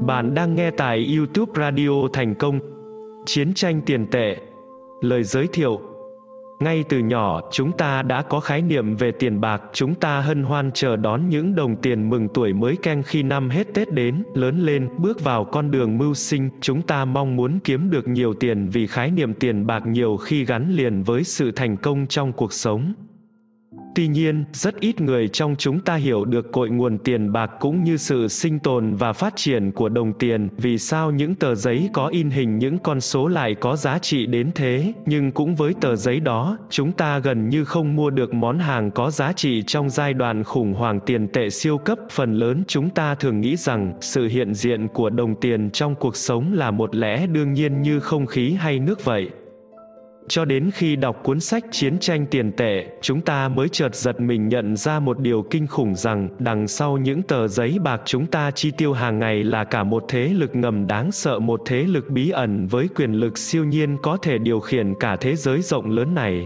Bạn đang nghe tại YouTube Radio Thành Công. Chiến tranh tiền tệ. Lời giới thiệu. Ngay từ nhỏ, chúng ta đã có khái niệm về tiền bạc. Chúng ta hân hoan chờ đón những đồng tiền mừng tuổi mới keng khi năm hết Tết đến. Lớn lên, bước vào con đường mưu sinh, chúng ta mong muốn kiếm được nhiều tiền vì khái niệm tiền bạc nhiều khi gắn liền với sự thành công trong cuộc sống. Tuy nhiên, rất ít người trong chúng ta hiểu được cội nguồn tiền bạc cũng như sự sinh tồn và phát triển của đồng tiền. Vì sao những tờ giấy có in hình những con số lại có giá trị đến thế, nhưng cũng với tờ giấy đó, chúng ta gần như không mua được món hàng có giá trị trong giai đoạn khủng hoảng tiền tệ siêu cấp. Phần lớn chúng ta thường nghĩ rằng sự hiện diện của đồng tiền trong cuộc sống là một lẽ đương nhiên như không khí hay nước vậy. Cho đến khi đọc cuốn sách Chiến tranh tiền tệ, chúng ta mới chợt giật mình nhận ra một điều kinh khủng rằng đằng sau những tờ giấy bạc chúng ta chi tiêu hàng ngày là cả một thế lực ngầm đáng sợ, một thế lực bí ẩn với quyền lực siêu nhiên có thể điều khiển cả thế giới rộng lớn này.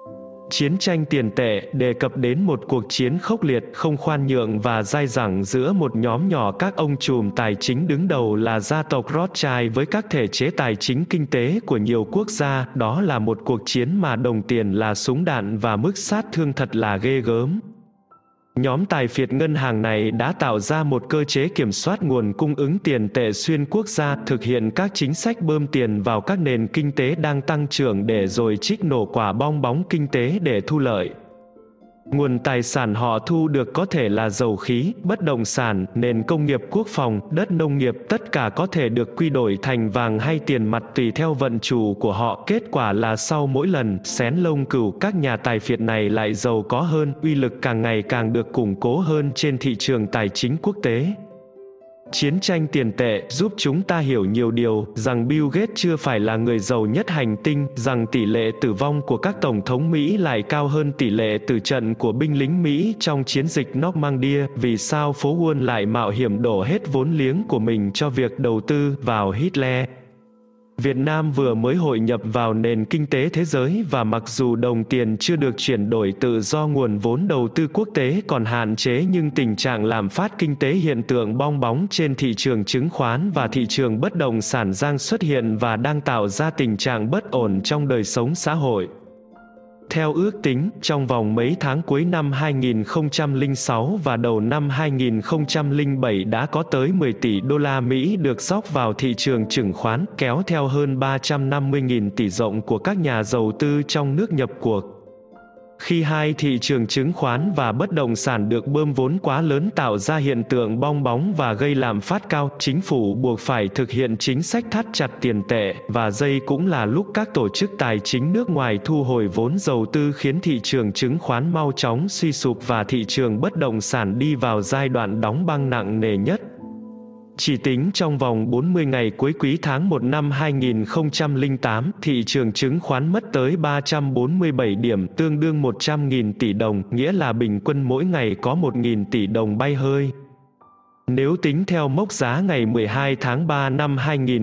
Chiến tranh tiền tệ đề cập đến một cuộc chiến khốc liệt, không khoan nhượng và dai dẳng giữa một nhóm nhỏ các ông trùm tài chính đứng đầu là gia tộc Rothschild với các thể chế tài chính kinh tế của nhiều quốc gia. Đó là một cuộc chiến mà đồng tiền là súng đạn và mức sát thương thật là ghê gớm. Nhóm tài phiệt ngân hàng này đã tạo ra một cơ chế kiểm soát nguồn cung ứng tiền tệ xuyên quốc gia, thực hiện các chính sách bơm tiền vào các nền kinh tế đang tăng trưởng để rồi trích nổ quả bong bóng kinh tế để thu lợi. Nguồn tài sản họ thu được có thể là dầu khí, bất động sản, nền công nghiệp quốc phòng, đất nông nghiệp, tất cả có thể được quy đổi thành vàng hay tiền mặt tùy theo vận chủ của họ. Kết quả là sau mỗi lần xén lông cừu, các nhà tài phiệt này lại giàu có hơn, uy lực càng ngày càng được củng cố hơn trên thị trường tài chính quốc tế. Chiến tranh tiền tệ giúp chúng ta hiểu nhiều điều, rằng Bill Gates chưa phải là người giàu nhất hành tinh, rằng tỷ lệ tử vong của các tổng thống Mỹ lại cao hơn tỷ lệ tử trận của binh lính Mỹ trong chiến dịch Normandy. Vì sao phố Wall lại mạo hiểm đổ hết vốn liếng của mình cho việc đầu tư vào Hitler? Việt Nam vừa mới hội nhập vào nền kinh tế thế giới và mặc dù đồng tiền chưa được chuyển đổi tự do, nguồn vốn đầu tư quốc tế còn hạn chế, nhưng tình trạng lạm phát kinh tế, hiện tượng bong bóng trên thị trường chứng khoán và thị trường bất động sản đang xuất hiện và đang tạo ra tình trạng bất ổn trong đời sống xã hội. Theo ước tính, trong vòng mấy tháng cuối năm 2006 và đầu năm 2007 đã có tới 10 tỷ đô la Mỹ được dốc vào thị trường chứng khoán, kéo theo hơn 350.000 tỷ đồng của các nhà đầu tư trong nước nhập cuộc. Khi hai thị trường chứng khoán và bất động sản được bơm vốn quá lớn tạo ra hiện tượng bong bóng và gây lạm phát cao, chính phủ buộc phải thực hiện chính sách thắt chặt tiền tệ, và đây cũng là lúc các tổ chức tài chính nước ngoài thu hồi vốn đầu tư, khiến thị trường chứng khoán mau chóng suy sụp và thị trường bất động sản đi vào giai đoạn đóng băng nặng nề nhất. Chỉ tính trong vòng 40 ngày cuối quý tháng 1 năm 2008, thị trường chứng khoán mất tới 347 điểm, tương đương 100.000 tỷ đồng, nghĩa là bình quân mỗi ngày có 1.000 tỷ đồng bay hơi. Nếu tính theo mốc giá ngày 12 tháng 3 năm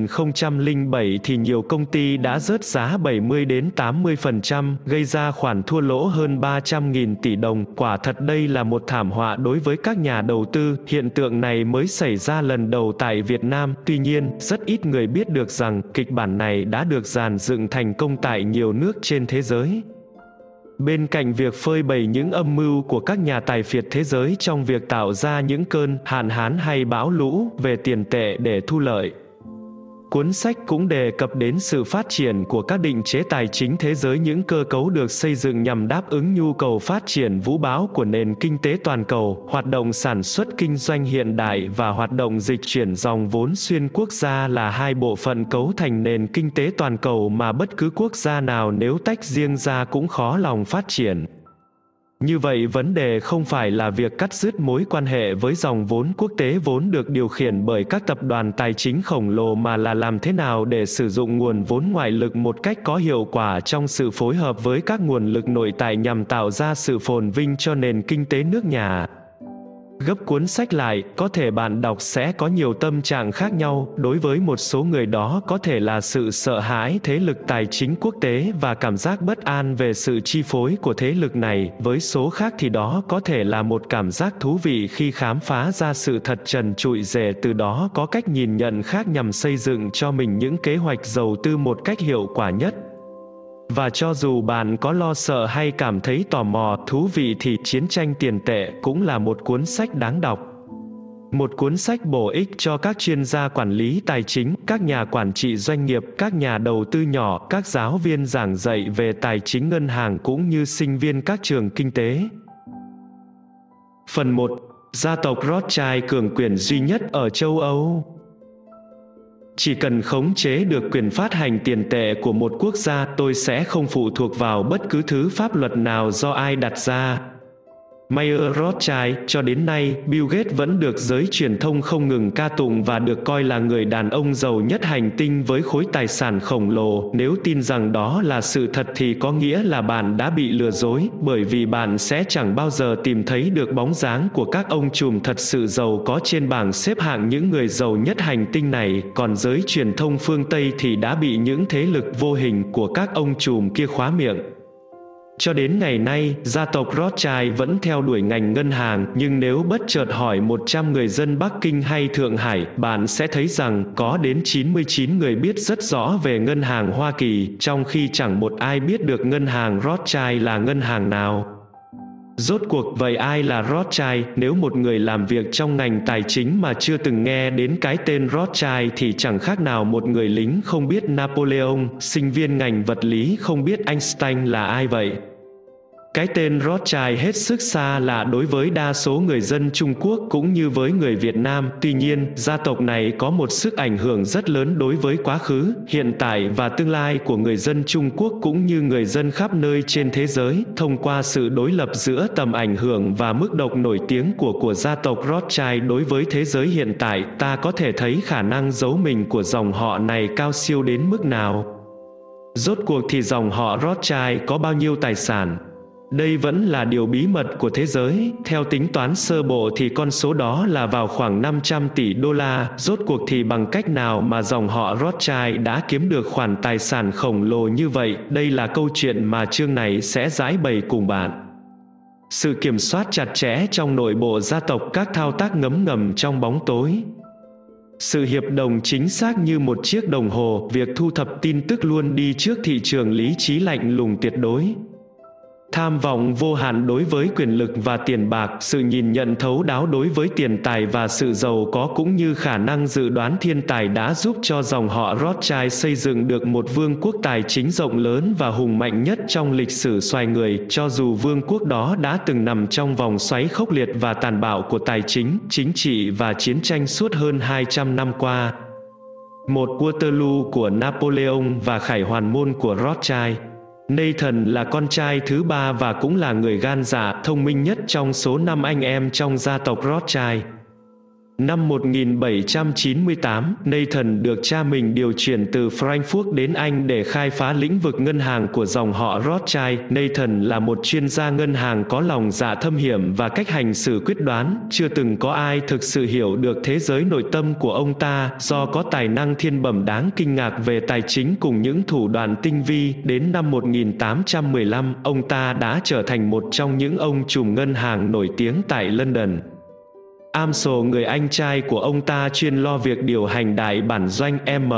2007 thì nhiều công ty đã rớt giá 70 đến 80%, gây ra khoản thua lỗ hơn 300.000 tỷ đồng. Quả thật đây là một thảm họa đối với các nhà đầu tư. Hiện tượng này mới xảy ra lần đầu tại Việt Nam, tuy nhiên, rất ít người biết được rằng kịch bản này đã được dàn dựng thành công tại nhiều nước trên thế giới. Bên cạnh việc phơi bày những âm mưu của các nhà tài phiệt thế giới trong việc tạo ra những cơn hạn hán hay bão lũ về tiền tệ để thu lợi, cuốn sách cũng đề cập đến sự phát triển của các định chế tài chính thế giới, những cơ cấu được xây dựng nhằm đáp ứng nhu cầu phát triển vũ bão của nền kinh tế toàn cầu, hoạt động sản xuất kinh doanh hiện đại và hoạt động dịch chuyển dòng vốn xuyên quốc gia là hai bộ phận cấu thành nền kinh tế toàn cầu mà bất cứ quốc gia nào nếu tách riêng ra cũng khó lòng phát triển. Như vậy, vấn đề không phải là việc cắt dứt mối quan hệ với dòng vốn quốc tế vốn được điều khiển bởi các tập đoàn tài chính khổng lồ, mà là làm thế nào để sử dụng nguồn vốn ngoại lực một cách có hiệu quả trong sự phối hợp với các nguồn lực nội tại nhằm tạo ra sự phồn vinh cho nền kinh tế nước nhà. gấp cuốn sách lại, có thể bạn đọc sẽ có nhiều tâm trạng khác nhau. Đối với một số người đó có thể là sự sợ hãi thế lực tài chính quốc tế và cảm giác bất an về sự chi phối của thế lực này. Với số khác thì đó có thể là một cảm giác thú vị khi khám phá ra sự thật trần trụi, để từ đó có cách nhìn nhận khác nhằm xây dựng cho mình những kế hoạch đầu tư một cách hiệu quả nhất. Và cho dù bạn có lo sợ hay cảm thấy tò mò, thú vị thì Chiến tranh tiền tệ cũng là một cuốn sách đáng đọc. Một cuốn sách bổ ích cho các chuyên gia quản lý tài chính, các nhà quản trị doanh nghiệp, các nhà đầu tư nhỏ, các giáo viên giảng dạy về tài chính ngân hàng cũng như sinh viên các trường kinh tế. Phần 1. Gia tộc Rothschild cường quyền duy nhất ở châu Âu. Chỉ cần khống chế được quyền phát hành tiền tệ của một quốc gia, tôi sẽ không phụ thuộc vào bất cứ thứ pháp luật nào do ai đặt ra. Mayer Rothschild. Cho đến nay, Bill Gates vẫn được giới truyền thông không ngừng ca tụng và được coi là người đàn ông giàu nhất hành tinh với khối tài sản khổng lồ. Nếu tin rằng đó là sự thật thì có nghĩa là bạn đã bị lừa dối, bởi vì bạn sẽ chẳng bao giờ tìm thấy được bóng dáng của các ông trùm thật sự giàu có trên bảng xếp hạng những người giàu nhất hành tinh này. Còn giới truyền thông phương Tây thì đã bị những thế lực vô hình của các ông trùm kia khóa miệng. Cho đến ngày nay, gia tộc Rothschild vẫn theo đuổi ngành ngân hàng, nhưng nếu bất chợt hỏi 100 người dân Bắc Kinh hay Thượng Hải, bạn sẽ thấy rằng có đến 99 người biết rất rõ về ngân hàng Hoa Kỳ, trong khi chẳng một ai biết được ngân hàng Rothschild là ngân hàng nào. Rốt cuộc vậy ai là Rothschild? Nếu một người làm việc trong ngành tài chính mà chưa từng nghe đến cái tên Rothschild thì chẳng khác nào một người lính không biết Napoleon, sinh viên ngành vật lý không biết Einstein là ai vậy. Cái tên Rothschild hết sức xa lạ đối với đa số người dân Trung Quốc cũng như với người Việt Nam. Tuy nhiên, gia tộc này có một sức ảnh hưởng rất lớn đối với quá khứ, hiện tại và tương lai của người dân Trung Quốc cũng như người dân khắp nơi trên thế giới. Thông qua sự đối lập giữa tầm ảnh hưởng và mức độ nổi tiếng của gia tộc Rothschild đối với thế giới hiện tại, ta có thể thấy khả năng giấu mình của dòng họ này cao siêu đến mức nào. Rốt cuộc thì dòng họ Rothschild có bao nhiêu tài sản? Đây vẫn là điều bí mật của thế giới. Theo tính toán sơ bộ thì con số đó là vào khoảng 500 tỷ đô la. Rốt cuộc thì bằng cách nào mà dòng họ Rothschild đã kiếm được khoản tài sản khổng lồ như vậy? Đây là câu chuyện mà chương này sẽ giải bày cùng bạn. Sự kiểm soát chặt chẽ trong nội bộ gia tộc, các thao tác ngấm ngầm trong bóng tối. Sự hiệp đồng chính xác như một chiếc đồng hồ, việc thu thập tin tức luôn đi trước thị trường lý trí lạnh lùng tuyệt đối. Tham vọng vô hạn đối với quyền lực và tiền bạc, sự nhìn nhận thấu đáo đối với tiền tài và sự giàu có cũng như khả năng dự đoán thiên tài đã giúp cho dòng họ Rothschild xây dựng được một vương quốc tài chính rộng lớn và hùng mạnh nhất trong lịch sử loài người, cho dù vương quốc đó đã từng nằm trong vòng xoáy khốc liệt và tàn bạo của tài chính, chính trị và chiến tranh suốt hơn 200 năm qua. Một Waterloo của Napoleon và khải hoàn môn của Rothschild. Nathan là con trai thứ ba và cũng là người gan dạ, thông minh nhất trong số 5 anh em trong gia tộc Rothschild. Năm 1798, Nathan được cha mình điều chuyển từ Frankfurt đến Anh để khai phá lĩnh vực ngân hàng của dòng họ Rothschild. Nathan là một chuyên gia ngân hàng có lòng dạ thâm hiểm và cách hành xử quyết đoán. Chưa từng có ai thực sự hiểu được thế giới nội tâm của ông ta, do có tài năng thiên bẩm đáng kinh ngạc về tài chính cùng những thủ đoạn tinh vi. Đến năm 1815, ông ta đã trở thành một trong những ông trùm ngân hàng nổi tiếng tại London. Amsel, người anh trai của ông ta, chuyên lo việc điều hành đại bản doanh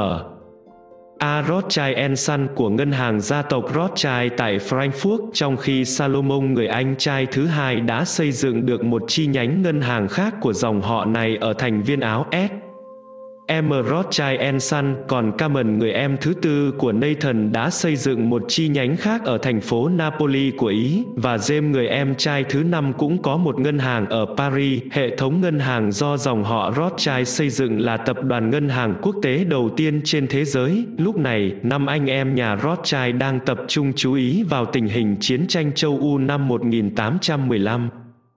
M.A. Rothschild & Son của ngân hàng gia tộc Rothschild tại Frankfurt, trong khi Salomon, người anh trai thứ hai, đã xây dựng được một chi nhánh ngân hàng khác của dòng họ này ở thành Viên Áo S. M. Rothschild & Son. Còn Carmen, người em thứ tư của Nathan, đã xây dựng một chi nhánh khác ở thành phố Napoli của Ý, và James, người em trai thứ năm, cũng có một ngân hàng ở Paris. Hệ thống ngân hàng do dòng họ Rothschild xây dựng là tập đoàn ngân hàng quốc tế đầu tiên trên thế giới. Lúc này, 5 anh em nhà Rothschild đang tập trung chú ý vào tình hình chiến tranh châu Âu năm 1815.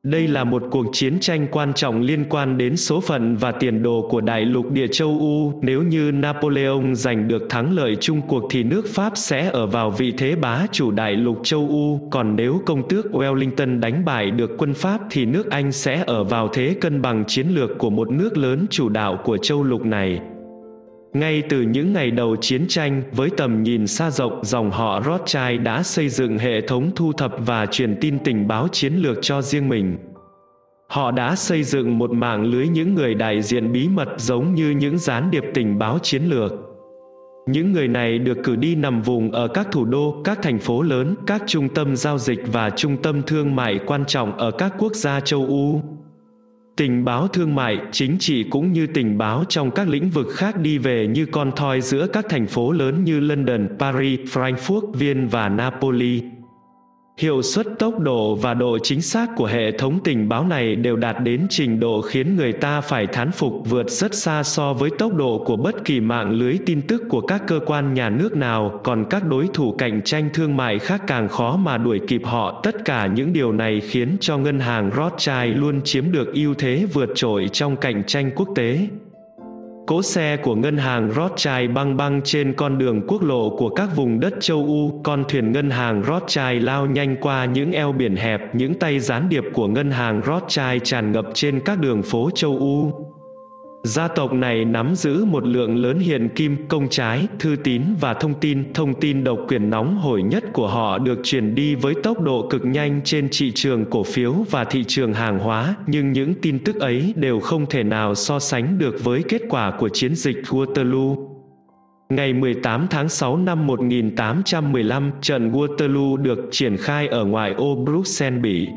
Đây là một cuộc chiến tranh quan trọng liên quan đến số phận và tiền đồ của đại lục địa châu Âu. Nếu như Napoleon giành được thắng lợi chung cuộc thì nước Pháp sẽ ở vào vị thế bá chủ đại lục châu Âu, còn nếu công tước Wellington đánh bại được quân Pháp thì nước Anh sẽ ở vào thế cân bằng chiến lược của một nước lớn chủ đạo của châu lục này. Ngay từ những ngày đầu chiến tranh, với tầm nhìn xa rộng, dòng họ Rothschild đã xây dựng hệ thống thu thập và truyền tin tình báo chiến lược cho riêng mình. Họ đã xây dựng một mạng lưới những người đại diện bí mật giống như những gián điệp tình báo chiến lược. Những người này được cử đi nằm vùng ở các thủ đô, các thành phố lớn, các trung tâm giao dịch và trung tâm thương mại quan trọng ở các quốc gia châu Âu. Tình báo thương mại, chính trị cũng như tình báo trong các lĩnh vực khác đi về như con thoi giữa các thành phố lớn như London, Paris, Frankfurt, Viên và Napoli. Hiệu suất, tốc độ và độ chính xác của hệ thống tình báo này đều đạt đến trình độ khiến người ta phải thán phục, vượt rất xa so với tốc độ của bất kỳ mạng lưới tin tức của các cơ quan nhà nước nào, còn các đối thủ cạnh tranh thương mại khác càng khó mà đuổi kịp họ. Tất cả những điều này khiến cho ngân hàng Rothschild luôn chiếm được ưu thế vượt trội trong cạnh tranh quốc tế. Cỗ xe của ngân hàng Rothschild băng băng trên con đường quốc lộ của các vùng đất châu Âu, con thuyền ngân hàng Rothschild lao nhanh qua những eo biển hẹp, những tay gián điệp của ngân hàng Rothschild tràn ngập trên các đường phố châu Âu. Gia tộc này nắm giữ một lượng lớn hiện kim, công trái, thư tín và thông tin độc quyền nóng hổi nhất của họ được truyền đi với tốc độ cực nhanh trên thị trường cổ phiếu và thị trường hàng hóa, nhưng những tin tức ấy đều không thể nào so sánh được với kết quả của chiến dịch Waterloo. Ngày 18 tháng 6 năm 1815, trận Waterloo được triển khai ở ngoại ô Bruxelles, Bỉ.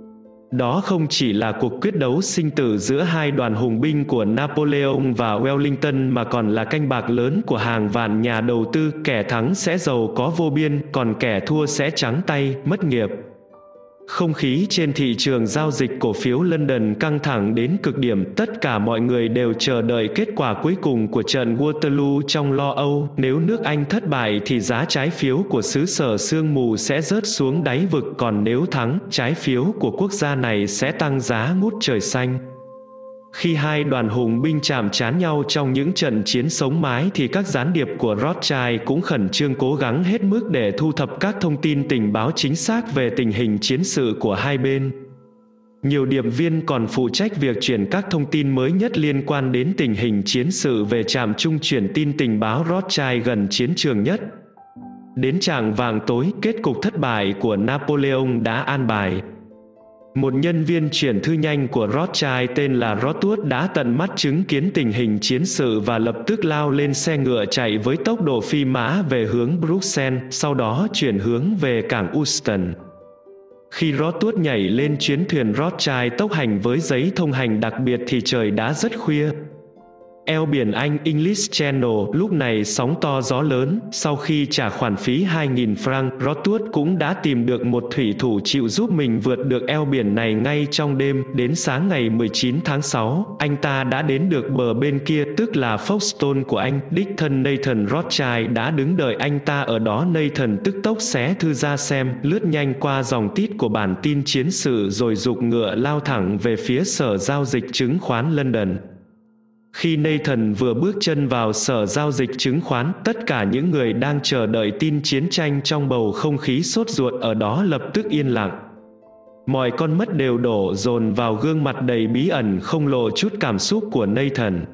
Đó không chỉ là cuộc quyết đấu sinh tử giữa hai đoàn hùng binh của Napoleon và Wellington mà còn là canh bạc lớn của hàng vạn nhà đầu tư, kẻ thắng sẽ giàu có vô biên, còn kẻ thua sẽ trắng tay, mất nghiệp. Không khí trên thị trường giao dịch cổ phiếu London căng thẳng đến cực điểm, tất cả mọi người đều chờ đợi kết quả cuối cùng của trận Waterloo trong lo âu. Nếu nước Anh thất bại thì giá trái phiếu của xứ sở sương mù sẽ rớt xuống đáy vực, còn nếu thắng, trái phiếu của quốc gia này sẽ tăng giá ngút trời xanh. Khi hai đoàn hùng binh chạm trán nhau trong những trận chiến sống mái thì các gián điệp của Rothschild cũng khẩn trương cố gắng hết mức để thu thập các thông tin tình báo chính xác về tình hình chiến sự của hai bên. Nhiều điệp viên còn phụ trách việc chuyển các thông tin mới nhất liên quan đến tình hình chiến sự về trạm trung chuyển tin tình báo Rothschild gần chiến trường nhất. Đến chạng vạng tối, kết cục thất bại của Napoleon đã an bài. Một nhân viên chuyển thư nhanh của Rothschild tên là Rothschild đã tận mắt chứng kiến tình hình chiến sự và lập tức lao lên xe ngựa chạy với tốc độ phi mã về hướng Bruxelles, sau đó chuyển hướng về cảng Euston. Khi Rothschild nhảy lên chuyến thuyền Rothschild tốc hành với giấy thông hành đặc biệt thì trời đã rất khuya. Eo biển Anh English Channel lúc này sóng to gió lớn, sau khi trả khoản phí 2.000 franc, Rothschild cũng đã tìm được một thủy thủ chịu giúp mình vượt được eo biển này ngay trong đêm. Đến sáng ngày 19 tháng 6, anh ta đã đến được bờ bên kia, tức là Folkestone của Anh. Đích thân Nathan Rothschild đã đứng đợi anh ta ở đó. Nathan tức tốc xé thư ra xem, lướt nhanh qua dòng tít của bản tin chiến sự rồi giục ngựa lao thẳng về phía sở giao dịch chứng khoán London. Khi Nathan vừa bước chân vào sở giao dịch chứng khoán, tất cả những người đang chờ đợi tin chiến tranh trong bầu không khí sốt ruột ở đó lập tức yên lặng. Mọi con mắt đều đổ dồn vào gương mặt đầy bí ẩn không lộ chút cảm xúc của Nathan.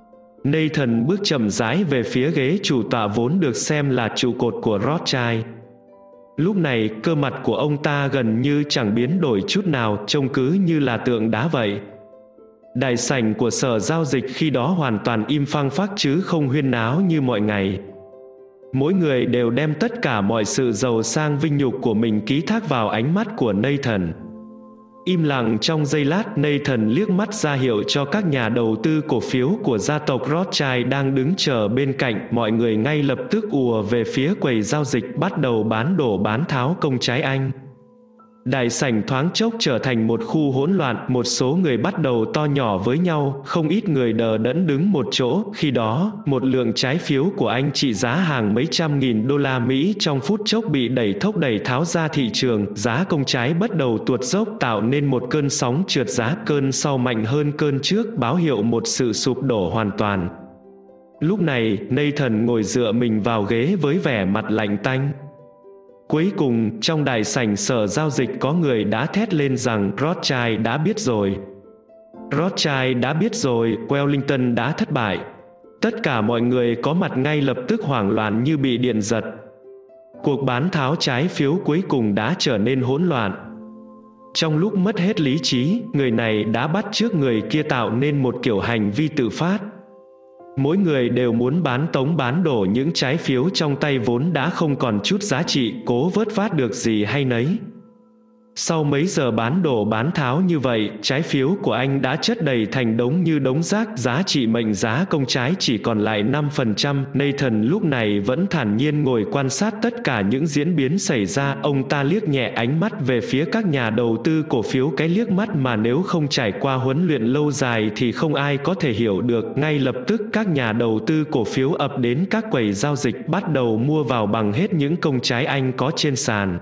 Nathan bước chậm rãi về phía ghế chủ tọa vốn được xem là trụ cột của Rothschild. Lúc này, cơ mặt của ông ta gần như chẳng biến đổi chút nào, trông cứ như là tượng đá vậy. Đại sảnh của sở giao dịch khi đó hoàn toàn im phăng phắc chứ không huyên náo như mọi ngày. Mỗi người đều đem tất cả mọi sự giàu sang vinh nhục của mình ký thác vào ánh mắt của Nathan. Im lặng trong giây lát, Nathan liếc mắt ra hiệu cho các nhà đầu tư cổ phiếu của gia tộc Rothschild đang đứng chờ bên cạnh. Mọi người ngay lập tức ùa về phía quầy giao dịch, bắt đầu bán đổ bán tháo công trái Anh. Đại sảnh thoáng chốc trở thành một khu hỗn loạn, một số người bắt đầu to nhỏ với nhau, không ít người đờ đẫn đứng một chỗ. Khi đó, một lượng trái phiếu của anh trị giá hàng mấy trăm nghìn đô la Mỹ trong phút chốc bị đẩy tháo ra thị trường, giá công trái bắt đầu tuột dốc tạo nên một cơn sóng trượt giá, cơn sau mạnh hơn cơn trước, báo hiệu một sự sụp đổ hoàn toàn. Lúc này, Nathan ngồi dựa mình vào ghế với vẻ mặt lạnh tanh. Cuối cùng, trong đại sảnh sở giao dịch có người đã thét lên rằng Rothschild đã biết rồi. Rothschild đã biết rồi, Wellington đã thất bại. Tất cả mọi người có mặt ngay lập tức hoảng loạn như bị điện giật. Cuộc bán tháo trái phiếu cuối cùng đã trở nên hỗn loạn. Trong lúc mất hết lý trí, người này đã bắt chước người kia tạo nên một kiểu hành vi tự phát. Mỗi người đều muốn bán tống bán đổ những trái phiếu trong tay vốn đã không còn chút giá trị, cố vớt vát được gì hay nấy. Sau mấy giờ bán đổ bán tháo như vậy, trái phiếu của anh đã chất đầy thành đống như đống rác, giá trị mệnh giá công trái chỉ còn lại 5%. Nathan lúc này vẫn thản nhiên ngồi quan sát tất cả những diễn biến xảy ra. Ông ta liếc nhẹ ánh mắt về phía các nhà đầu tư cổ phiếu, cái liếc mắt mà nếu không trải qua huấn luyện lâu dài thì không ai có thể hiểu được. Ngay lập tức các nhà đầu tư cổ phiếu ập đến các quầy giao dịch, bắt đầu mua vào bằng hết những công trái anh có trên sàn.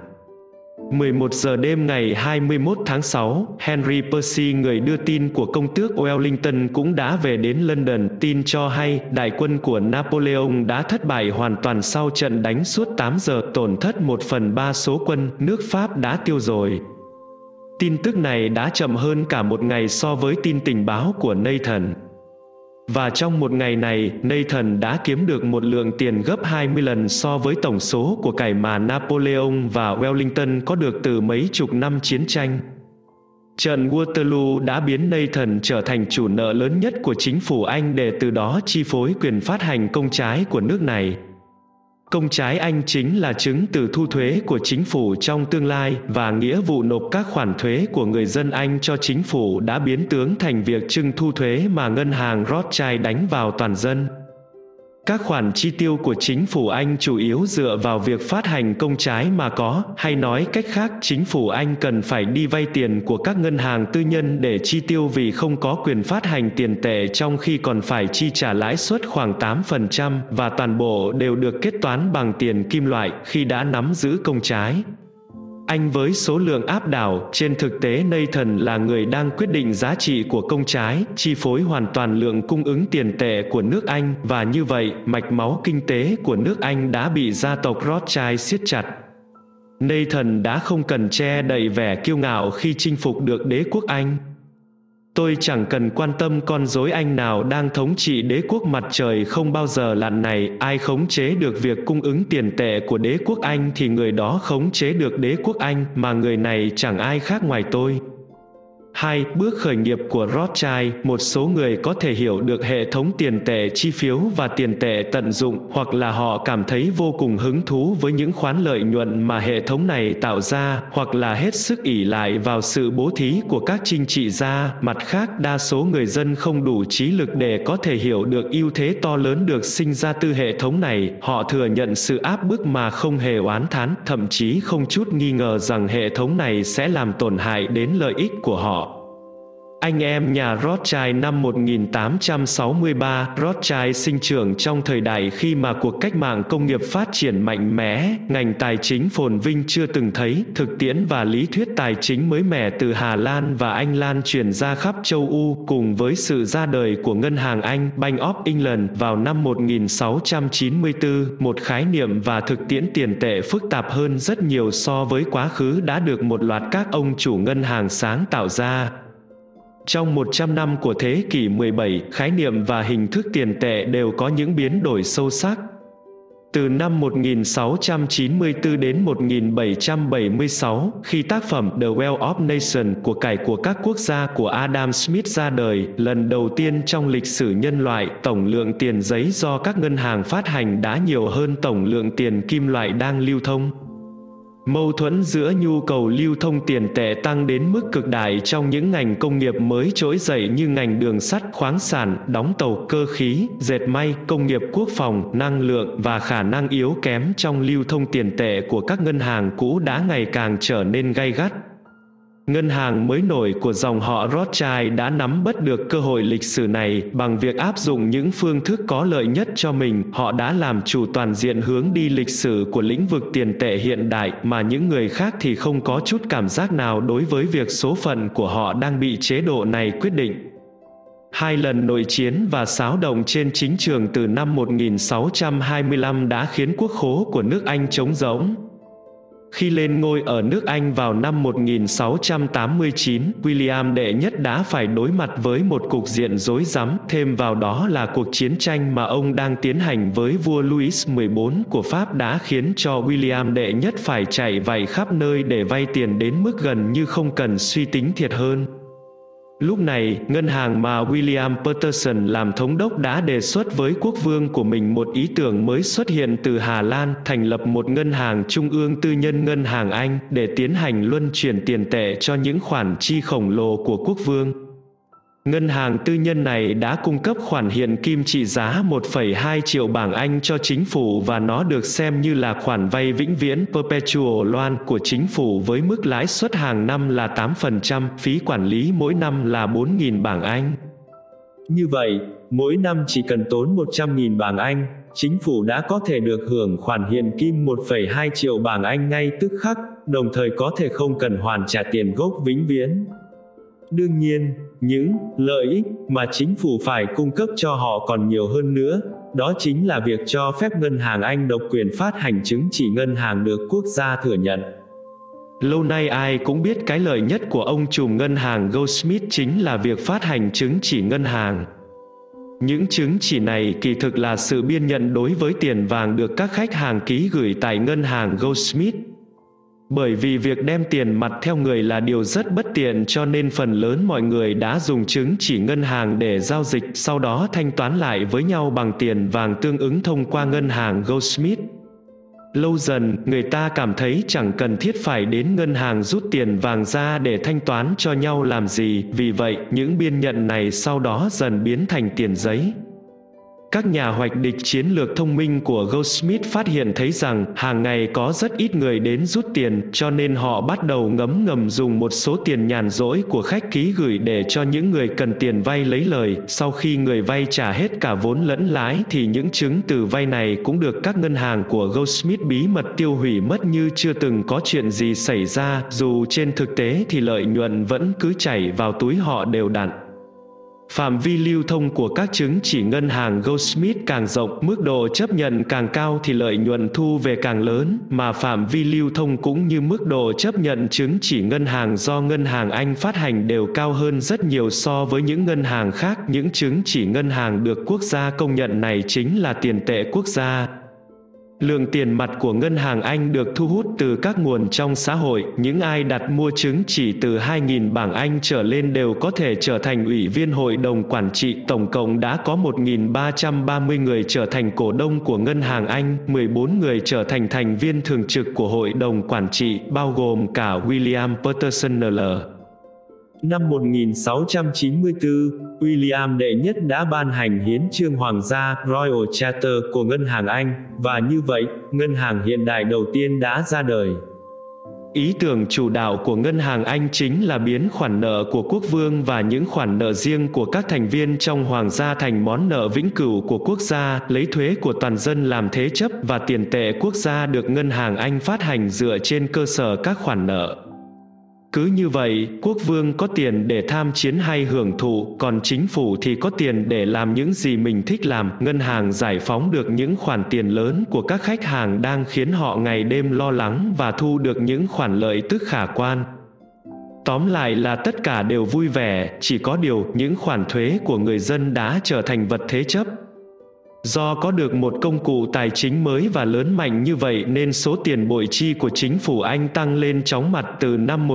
11 giờ đêm ngày 21 tháng 6, Henry Percy, người đưa tin của công tước Wellington cũng đã về đến London. Tin cho hay đại quân của Napoleon đã thất bại hoàn toàn sau trận đánh suốt 8 giờ, tổn thất 1/3 số quân, nước Pháp đã tiêu rồi. Tin tức này đã chậm hơn cả một ngày so với tin tình báo của Nathan. Và trong một ngày này, Nathan đã kiếm được một lượng tiền gấp 20 lần so với tổng số của cải mà Napoleon và Wellington có được từ mấy chục năm chiến tranh. Trận Waterloo đã biến Nathan trở thành chủ nợ lớn nhất của chính phủ Anh để từ đó chi phối quyền phát hành công trái của nước này. Công trái Anh chính là chứng từ thu thuế của chính phủ trong tương lai, và nghĩa vụ nộp các khoản thuế của người dân Anh cho chính phủ đã biến tướng thành việc trưng thu thuế mà ngân hàng Rothschild đánh vào toàn dân. Các khoản chi tiêu của chính phủ Anh chủ yếu dựa vào việc phát hành công trái mà có, hay nói cách khác, chính phủ Anh cần phải đi vay tiền của các ngân hàng tư nhân để chi tiêu vì không có quyền phát hành tiền tệ, trong khi còn phải chi trả lãi suất khoảng 8%, và toàn bộ đều được kết toán bằng tiền kim loại khi đã nắm giữ công trái Anh với số lượng áp đảo. Trên thực tế, Nathan là người đang quyết định giá trị của công trái, chi phối hoàn toàn lượng cung ứng tiền tệ của nước Anh, và như vậy, mạch máu kinh tế của nước Anh đã bị gia tộc Rothschild siết chặt. Nathan đã không cần che đậy vẻ kiêu ngạo khi chinh phục được đế quốc Anh. Tôi chẳng cần quan tâm con rối Anh nào đang thống trị đế quốc mặt trời không bao giờ lặn này, ai khống chế được việc cung ứng tiền tệ của đế quốc Anh thì người đó khống chế được đế quốc Anh, mà người này chẳng ai khác ngoài tôi. 2. Bước khởi nghiệp của Rothschild. Một số người có thể hiểu được hệ thống tiền tệ chi phiếu và tiền tệ tận dụng, hoặc là họ cảm thấy vô cùng hứng thú với những khoán lợi nhuận mà hệ thống này tạo ra, hoặc là hết sức ỷ lại vào sự bố thí của các chính trị gia. Mặt khác, đa số người dân không đủ trí lực để có thể hiểu được ưu thế to lớn được sinh ra từ hệ thống này. Họ thừa nhận sự áp bức mà không hề oán thán, thậm chí không chút nghi ngờ rằng hệ thống này sẽ làm tổn hại đến lợi ích của họ. Anh em nhà Rothschild. Năm 1863, Rothschild sinh trưởng trong thời đại khi mà cuộc cách mạng công nghiệp phát triển mạnh mẽ, ngành tài chính phồn vinh chưa từng thấy, thực tiễn và lý thuyết tài chính mới mẻ từ Hà Lan và Anh lan truyền ra khắp châu Âu, cùng với sự ra đời của ngân hàng Anh, Bank of England, vào năm 1694, một khái niệm và thực tiễn tiền tệ phức tạp hơn rất nhiều so với quá khứ đã được một loạt các ông chủ ngân hàng sáng tạo ra. Trong 100 năm của thế kỷ 17, khái niệm và hình thức tiền tệ đều có những biến đổi sâu sắc. Từ năm 1694 đến 1776, khi tác phẩm The Wealth of Nations, của cải của các quốc gia của Adam Smith ra đời, lần đầu tiên trong lịch sử nhân loại, tổng lượng tiền giấy do các ngân hàng phát hành đã nhiều hơn tổng lượng tiền kim loại đang lưu thông. Mâu thuẫn giữa nhu cầu lưu thông tiền tệ tăng đến mức cực đại trong những ngành công nghiệp mới trỗi dậy như ngành đường sắt, khoáng sản, đóng tàu, cơ khí, dệt may, công nghiệp quốc phòng, năng lượng, và khả năng yếu kém trong lưu thông tiền tệ của các ngân hàng cũ đã ngày càng trở nên gay gắt. Ngân hàng mới nổi của dòng họ Rothschild đã nắm bắt được cơ hội lịch sử này bằng việc áp dụng những phương thức có lợi nhất cho mình. Họ đã làm chủ toàn diện hướng đi lịch sử của lĩnh vực tiền tệ hiện đại mà những người khác thì không có chút cảm giác nào đối với việc số phận của họ đang bị chế độ này quyết định. 2 lần nội chiến và xáo động trên chính trường từ năm 1625 đã khiến quốc khố của nước Anh trống rỗng. Khi lên ngôi ở nước Anh vào năm 1689, William đệ nhất đã phải đối mặt với một cục diện rối rắm, thêm vào đó là cuộc chiến tranh mà ông đang tiến hành với vua Louis XIV của Pháp đã khiến cho William đệ nhất phải chạy vạy khắp nơi để vay tiền đến mức gần như không cần suy tính thiệt hơn. Lúc này, ngân hàng mà William Paterson làm thống đốc đã đề xuất với quốc vương của mình một ý tưởng mới xuất hiện từ Hà Lan, thành lập một ngân hàng trung ương tư nhân Ngân hàng Anh để tiến hành luân chuyển tiền tệ cho những khoản chi khổng lồ của quốc vương. Ngân hàng tư nhân này đã cung cấp khoản hiện kim trị giá 1,2 triệu bảng Anh cho chính phủ và nó được xem như là khoản vay vĩnh viễn perpetual loan của chính phủ với mức lãi suất hàng năm là 8%, phí quản lý mỗi năm là 4.000 bảng Anh. Như vậy, mỗi năm chỉ cần tốn 100.000 bảng Anh, chính phủ đã có thể được hưởng khoản hiện kim 1,2 triệu bảng Anh ngay tức khắc, đồng thời có thể không cần hoàn trả tiền gốc vĩnh viễn. Đương nhiên, những lợi ích mà chính phủ phải cung cấp cho họ còn nhiều hơn nữa, đó chính là việc cho phép Ngân hàng Anh độc quyền phát hành chứng chỉ ngân hàng được quốc gia thừa nhận. Lâu nay ai cũng biết cái lợi nhất của ông trùm ngân hàng Goldsmith chính là việc phát hành chứng chỉ ngân hàng. Những chứng chỉ này kỳ thực là sự biên nhận đối với tiền vàng được các khách hàng ký gửi tại ngân hàng Goldsmith. Bởi vì việc đem tiền mặt theo người là điều rất bất tiện cho nên phần lớn mọi người đã dùng chứng chỉ ngân hàng để giao dịch, sau đó thanh toán lại với nhau bằng tiền vàng tương ứng thông qua ngân hàng Goldsmith. Lâu dần, người ta cảm thấy chẳng cần thiết phải đến ngân hàng rút tiền vàng ra để thanh toán cho nhau làm gì, vì vậy những biên nhận này sau đó dần biến thành tiền giấy. Các nhà hoạch định chiến lược thông minh của Goldsmith phát hiện thấy rằng hàng ngày có rất ít người đến rút tiền, cho nên họ bắt đầu ngấm ngầm dùng một số tiền nhàn rỗi của khách ký gửi để cho những người cần tiền vay lấy lời. Sau khi người vay trả hết cả vốn lẫn lãi thì những chứng từ vay này cũng được các ngân hàng của Goldsmith bí mật tiêu hủy mất như chưa từng có chuyện gì xảy ra, dù trên thực tế thì lợi nhuận vẫn cứ chảy vào túi họ đều đặn. Phạm vi lưu thông của các chứng chỉ ngân hàng Goldsmith càng rộng, mức độ chấp nhận càng cao thì lợi nhuận thu về càng lớn, mà phạm vi lưu thông cũng như mức độ chấp nhận chứng chỉ ngân hàng do ngân hàng Anh phát hành đều cao hơn rất nhiều so với những ngân hàng khác. Những chứng chỉ ngân hàng được quốc gia công nhận này chính là tiền tệ quốc gia. Lượng tiền mặt của ngân hàng Anh được thu hút từ các nguồn trong xã hội. Những ai đặt mua chứng chỉ từ 2.000 bảng Anh trở lên đều có thể trở thành ủy viên hội đồng quản trị. Tổng cộng đã có 1.330 người trở thành cổ đông của ngân hàng Anh, 14 người trở thành thành viên thường trực của hội đồng quản trị, bao gồm cả William Paterson L. Năm 1694, William đệ nhất đã ban hành hiến chương hoàng gia Royal Charter của ngân hàng Anh, và như vậy, ngân hàng hiện đại đầu tiên đã ra đời. Ý tưởng chủ đạo của ngân hàng Anh chính là biến khoản nợ của quốc vương và những khoản nợ riêng của các thành viên trong hoàng gia thành món nợ vĩnh cửu của quốc gia, lấy thuế của toàn dân làm thế chấp và tiền tệ quốc gia được ngân hàng Anh phát hành dựa trên cơ sở các khoản nợ. Cứ như vậy, quốc vương có tiền để tham chiến hay hưởng thụ, còn chính phủ thì có tiền để làm những gì mình thích làm. Ngân hàng giải phóng được những khoản tiền lớn của các khách hàng đang khiến họ ngày đêm lo lắng và thu được những khoản lợi tức khả quan. Tóm lại là tất cả đều vui vẻ, chỉ có điều những khoản thuế của người dân đã trở thành vật thế chấp. Do có được một công cụ tài chính mới và lớn mạnh như vậy nên số tiền bội chi của chính phủ Anh tăng lên chóng mặt. Từ năm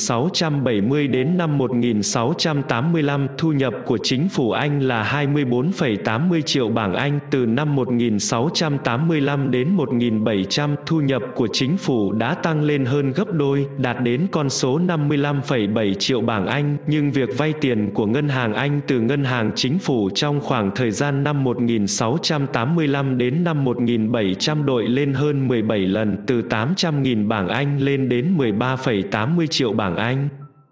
1670 đến năm 1685, thu nhập của chính phủ Anh là 24,80 triệu bảng Anh. Từ năm 1685 đến 1700, thu nhập của chính phủ đã tăng lên hơn gấp đôi, đạt đến con số 55,7 triệu bảng Anh. Nhưng việc vay tiền của ngân hàng Anh từ ngân hàng chính phủ trong khoảng thời gian năm 1685 đến năm 1700 đội lên hơn 17 lần, từ 800.000 bảng Anh lên đến 13,80 triệu bảng Anh.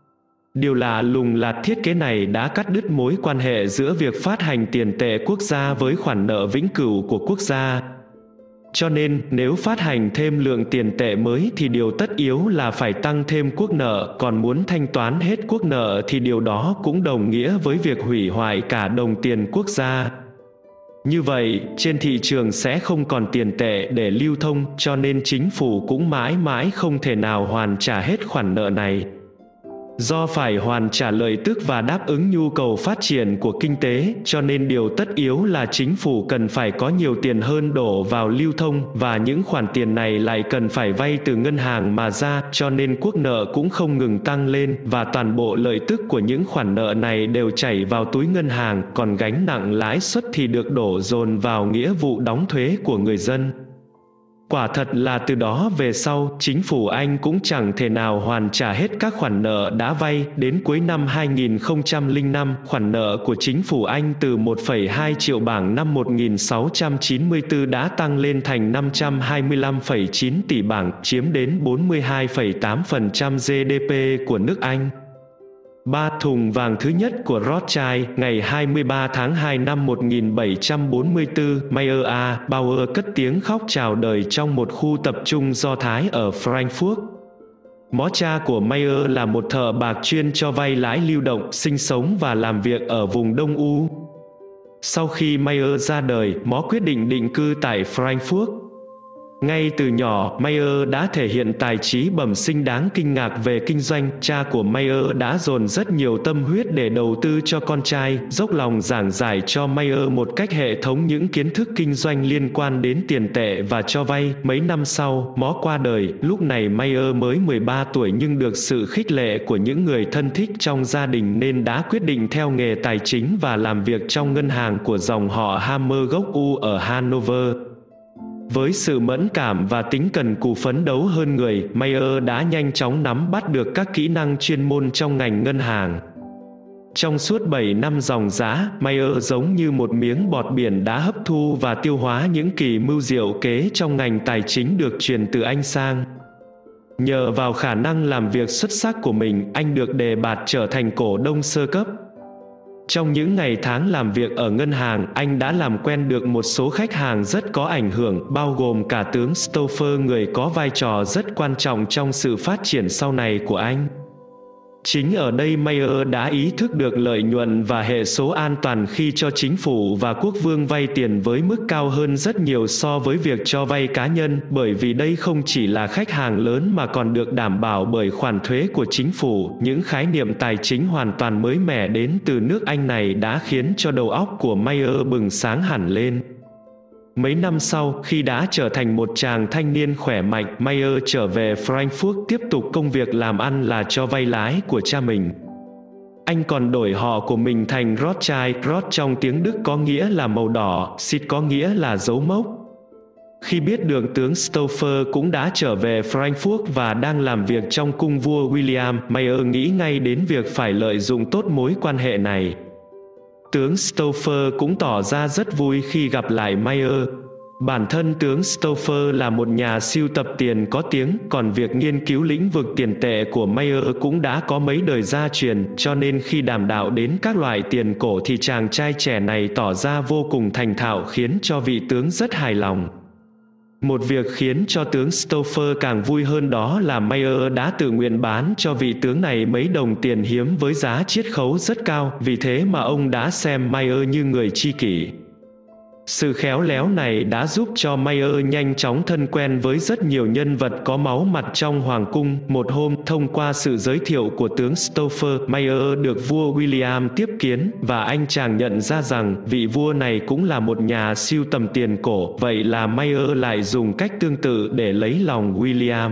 Điều lạ lùng là thiết kế này đã cắt đứt mối quan hệ giữa việc phát hành tiền tệ quốc gia với khoản nợ vĩnh cửu của quốc gia. Cho nên, nếu phát hành thêm lượng tiền tệ mới thì điều tất yếu là phải tăng thêm quốc nợ, còn muốn thanh toán hết quốc nợ thì điều đó cũng đồng nghĩa với việc hủy hoại cả đồng tiền quốc gia. Như vậy, trên thị trường sẽ không còn tiền tệ để lưu thông, cho nên chính phủ cũng mãi mãi không thể nào hoàn trả hết khoản nợ này. Do phải hoàn trả lợi tức và đáp ứng nhu cầu phát triển của kinh tế, cho nên điều tất yếu là chính phủ cần phải có nhiều tiền hơn đổ vào lưu thông, và những khoản tiền này lại cần phải vay từ ngân hàng mà ra, cho nên quốc nợ cũng không ngừng tăng lên, và toàn bộ lợi tức của những khoản nợ này đều chảy vào túi ngân hàng, còn gánh nặng lãi suất thì được đổ dồn vào nghĩa vụ đóng thuế của người dân. Quả thật là từ đó về sau, chính phủ Anh cũng chẳng thể nào hoàn trả hết các khoản nợ đã vay. Đến cuối năm 2005, khoản nợ của chính phủ Anh từ 1,2 triệu bảng năm 1694 đã tăng lên thành 525,9 tỷ bảng, chiếm đến 42,8% GDP của nước Anh. 3 thùng vàng thứ nhất của Rothschild, ngày 23 tháng 2 năm 1744, Meyer A. Bauer cất tiếng khóc chào đời trong một khu tập trung Do Thái ở Frankfurt. Mó cha của Meyer là một thợ bạc chuyên cho vay lãi lưu động, sinh sống và làm việc ở vùng Đông Âu. Sau khi Meyer ra đời, Mó quyết định định cư tại Frankfurt. Ngay từ nhỏ, Meyer đã thể hiện tài trí bẩm sinh đáng kinh ngạc về kinh doanh. Cha của Meyer đã dồn rất nhiều tâm huyết để đầu tư cho con trai, dốc lòng giảng giải cho Meyer một cách hệ thống những kiến thức kinh doanh liên quan đến tiền tệ và cho vay. Mấy năm sau, Mó qua đời, lúc này Meyer mới 13 tuổi nhưng được sự khích lệ của những người thân thích trong gia đình nên đã quyết định theo nghề tài chính và làm việc trong ngân hàng của dòng họ Hammer gốc U ở Hanover. Với sự mẫn cảm và tính cần cù phấn đấu hơn người, Meyer đã nhanh chóng nắm bắt được các kỹ năng chuyên môn trong ngành ngân hàng. Trong suốt 7 năm ròng rã, Meyer giống như một miếng bọt biển đã hấp thu và tiêu hóa những kỳ mưu diệu kế trong ngành tài chính được truyền từ anh sang. Nhờ vào khả năng làm việc xuất sắc của mình, anh được đề bạt trở thành cổ đông sơ cấp. Trong những ngày tháng làm việc ở ngân hàng, anh đã làm quen được một số khách hàng rất có ảnh hưởng, bao gồm cả tướng Stauffer, người có vai trò rất quan trọng trong sự phát triển sau này của anh. Chính ở đây Meyer đã ý thức được lợi nhuận và hệ số an toàn khi cho chính phủ và quốc vương vay tiền với mức cao hơn rất nhiều so với việc cho vay cá nhân, bởi vì đây không chỉ là khách hàng lớn mà còn được đảm bảo bởi khoản thuế của chính phủ. Những khái niệm tài chính hoàn toàn mới mẻ đến từ nước Anh này đã khiến cho đầu óc của Meyer bừng sáng hẳn lên. Mấy năm sau, khi đã trở thành một chàng thanh niên khỏe mạnh, Meyer trở về Frankfurt tiếp tục công việc làm ăn là cho vay lãi của cha mình. Anh còn đổi họ của mình thành Rothschild. Roth trong tiếng Đức có nghĩa là màu đỏ, Schild có nghĩa là dấu mốc. Khi biết được tướng Stauffer cũng đã trở về Frankfurt và đang làm việc trong cung vua William, Meyer nghĩ ngay đến việc phải lợi dụng tốt mối quan hệ này. Tướng Stauffer cũng tỏ ra rất vui khi gặp lại Meyer. Bản thân tướng Stauffer là một nhà sưu tập tiền có tiếng, còn việc nghiên cứu lĩnh vực tiền tệ của Meyer cũng đã có mấy đời gia truyền, cho nên khi đàm đạo đến các loại tiền cổ thì chàng trai trẻ này tỏ ra vô cùng thành thạo, khiến cho vị tướng rất hài lòng. Một việc khiến cho tướng Stauffer càng vui hơn đó là Meyer đã tự nguyện bán cho vị tướng này mấy đồng tiền hiếm với giá chiết khấu rất cao, vì thế mà ông đã xem Meyer như người tri kỷ. Sự khéo léo này đã giúp cho Meyer nhanh chóng thân quen với rất nhiều nhân vật có máu mặt trong hoàng cung. Một hôm, thông qua sự giới thiệu của tướng Stauffer, Meyer được vua William tiếp kiến, và anh chàng nhận ra rằng vị vua này cũng là một nhà sưu tầm tiền cổ. Vậy là Meyer lại dùng cách tương tự để lấy lòng William.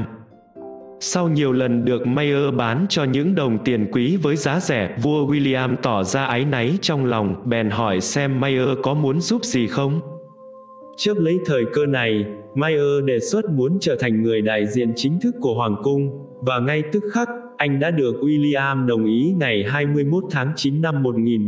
Sau nhiều lần được Meyer bán cho những đồng tiền quý với giá rẻ, vua William tỏ ra áy náy trong lòng, bèn hỏi xem Meyer có muốn giúp gì không. Chớp lấy thời cơ này, Meyer đề xuất muốn trở thành người đại diện chính thức của hoàng cung, và ngay tức khắc, anh đã được William đồng ý. Ngày 21 tháng 9 năm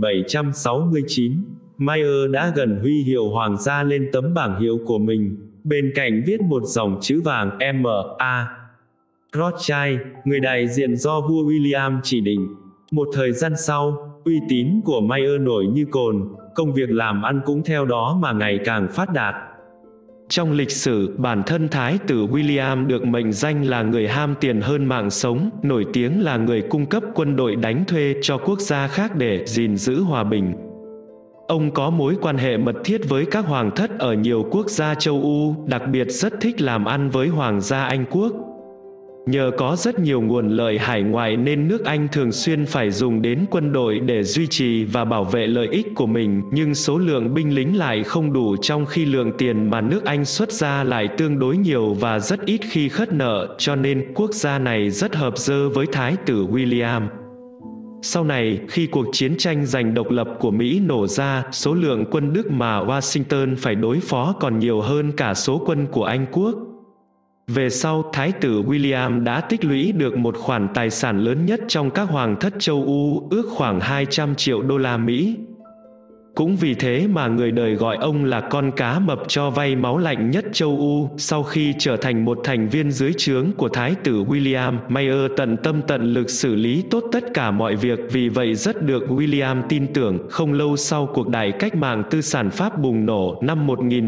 1769, Meyer đã gần huy hiệu hoàng gia lên tấm bảng hiệu của mình, bên cạnh viết một dòng chữ vàng M.A. Rothschild, người đại diện do vua William chỉ định. Một thời gian sau, uy tín của Mayer nổi như cồn, công việc làm ăn cũng theo đó mà ngày càng phát đạt. Trong lịch sử, bản thân Thái tử William được mệnh danh là người ham tiền hơn mạng sống, nổi tiếng là người cung cấp quân đội đánh thuê cho quốc gia khác để gìn giữ hòa bình. Ông có mối quan hệ mật thiết với các hoàng thất ở nhiều quốc gia châu Âu, đặc biệt rất thích làm ăn với Hoàng gia Anh Quốc. Nhờ có rất nhiều nguồn lợi hải ngoại nên nước Anh thường xuyên phải dùng đến quân đội để duy trì và bảo vệ lợi ích của mình, nhưng số lượng binh lính lại không đủ, trong khi lượng tiền mà nước Anh xuất ra lại tương đối nhiều và rất ít khi khất nợ, cho nên quốc gia này rất hợp dơ với Thái tử William. Sau này, khi cuộc chiến tranh giành độc lập của Mỹ nổ ra, số lượng quân Đức mà Washington phải đối phó còn nhiều hơn cả số quân của Anh Quốc. Về sau, Thái tử William đã tích lũy được một khoản tài sản lớn nhất trong các hoàng thất châu Âu, ước khoảng 200 triệu đô la Mỹ. Cũng vì thế mà người đời gọi ông là con cá mập cho vay máu lạnh nhất châu Âu. Sau khi trở thành một thành viên dưới trướng của Thái tử William, Mayer tận tâm tận lực xử lý tốt tất cả mọi việc, vì vậy rất được William tin tưởng. Không lâu sau cuộc đại cách mạng tư sản Pháp bùng nổ năm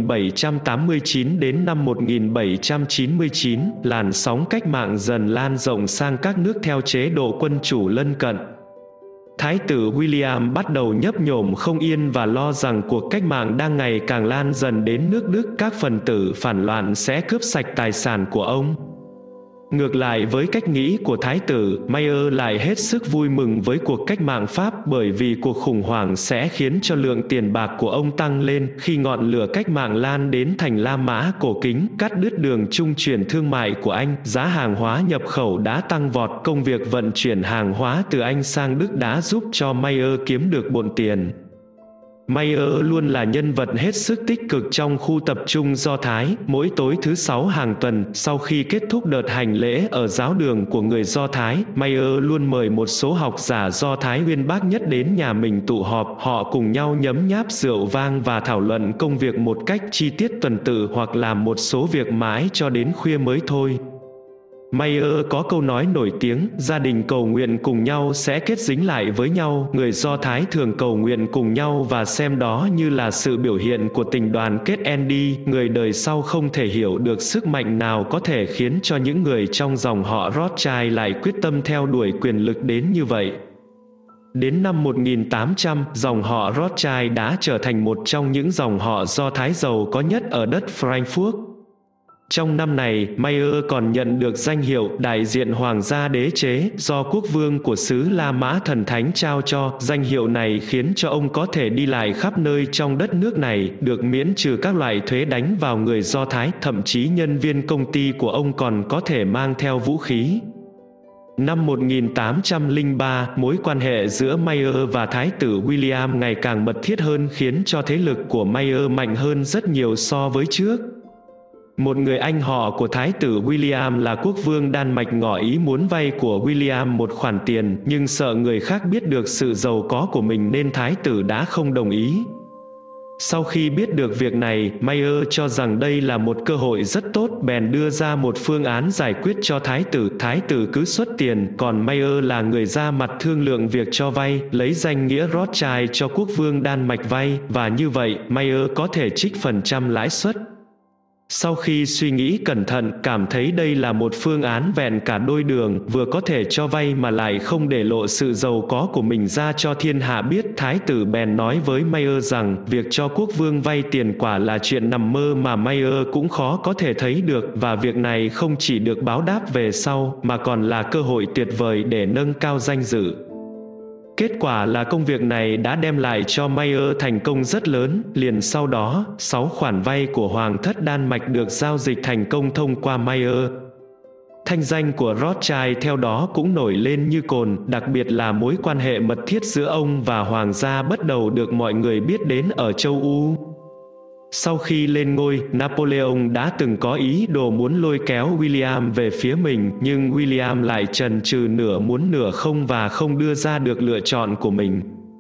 1789 đến năm 1799, làn sóng cách mạng dần lan rộng sang các nước theo chế độ quân chủ lân cận. Thái tử William bắt đầu nhấp nhổm không yên và lo rằng cuộc cách mạng đang ngày càng lan dần đến nước Đức, các phần tử phản loạn sẽ cướp sạch tài sản của ông. Ngược lại với cách nghĩ của Thái tử, Mayer lại hết sức vui mừng với cuộc cách mạng Pháp, bởi vì cuộc khủng hoảng sẽ khiến cho lượng tiền bạc của ông tăng lên. Khi ngọn lửa cách mạng lan đến thành La Mã cổ kính, cắt đứt đường trung chuyển thương mại của Anh, giá hàng hóa nhập khẩu đã tăng vọt. Công việc vận chuyển hàng hóa từ Anh sang Đức đã giúp cho Mayer kiếm được bộn tiền. Mayer luôn là nhân vật hết sức tích cực trong khu tập trung Do Thái. Mỗi tối thứ Sáu hàng tuần, sau khi kết thúc đợt hành lễ ở giáo đường của người Do Thái, Mayer luôn mời một số học giả Do Thái uyên bác nhất đến nhà mình tụ họp. Họ cùng nhau nhấm nháp rượu vang và thảo luận công việc một cách chi tiết tuần tự, hoặc làm một số việc mãi cho đến khuya mới thôi. Mayer có câu nói nổi tiếng, gia đình cầu nguyện cùng nhau sẽ kết dính lại với nhau. Người Do Thái thường cầu nguyện cùng nhau và xem đó như là sự biểu hiện của tình đoàn kết. Andy, người đời sau không thể hiểu được sức mạnh nào có thể khiến cho những người trong dòng họ Rothschild lại quyết tâm theo đuổi quyền lực đến như vậy. Đến năm 1800, dòng họ Rothschild đã trở thành một trong những dòng họ Do Thái giàu có nhất ở đất Frankfurt. Trong năm này, Mayer còn nhận được danh hiệu đại diện hoàng gia đế chế do quốc vương của xứ La Mã thần thánh trao cho. Danh hiệu này khiến cho ông có thể đi lại khắp nơi trong đất nước này, được miễn trừ các loại thuế đánh vào người Do Thái, thậm chí nhân viên công ty của ông còn có thể mang theo vũ khí. Năm 1803, mối quan hệ giữa Mayer và Thái tử William ngày càng mật thiết hơn, khiến cho thế lực của Mayer mạnh hơn rất nhiều so với trước. Một người anh họ của Thái tử William là quốc vương Đan Mạch ngỏ ý muốn vay của William một khoản tiền, nhưng sợ người khác biết được sự giàu có của mình nên Thái tử đã không đồng ý. Sau khi biết được việc này, Mayer cho rằng đây là một cơ hội rất tốt, bèn đưa ra một phương án giải quyết cho Thái tử. Thái tử cứ xuất tiền, còn Mayer là người ra mặt thương lượng việc cho vay, lấy danh nghĩa Rothschild cho quốc vương Đan Mạch vay, và như vậy, Mayer có thể trích phần trăm lãi suất. Sau khi suy nghĩ cẩn thận, cảm thấy đây là một phương án vẹn cả đôi đường, vừa có thể cho vay mà lại không để lộ sự giàu có của mình ra cho thiên hạ biết. Thái tử bèn nói với Mayer rằng việc cho quốc vương vay tiền quả là chuyện nằm mơ mà Mayer cũng khó có thể thấy được, và việc này không chỉ được báo đáp về sau mà còn là cơ hội tuyệt vời để nâng cao danh dự. Kết quả là công việc này đã đem lại cho Mayer thành công rất lớn. Liền sau đó, 6 khoản vay của Hoàng thất Đan Mạch được giao dịch thành công thông qua Mayer. Thanh danh của Rothschild theo đó cũng nổi lên như cồn, đặc biệt là mối quan hệ mật thiết giữa ông và Hoàng gia bắt đầu được mọi người biết đến ở châu Âu. Sau khi lên ngôi, Napoleon đã từng có ý đồ muốn lôi kéo William về phía mình, nhưng William lại chần chừ nửa muốn nửa không và không đưa ra được lựa chọn của mình.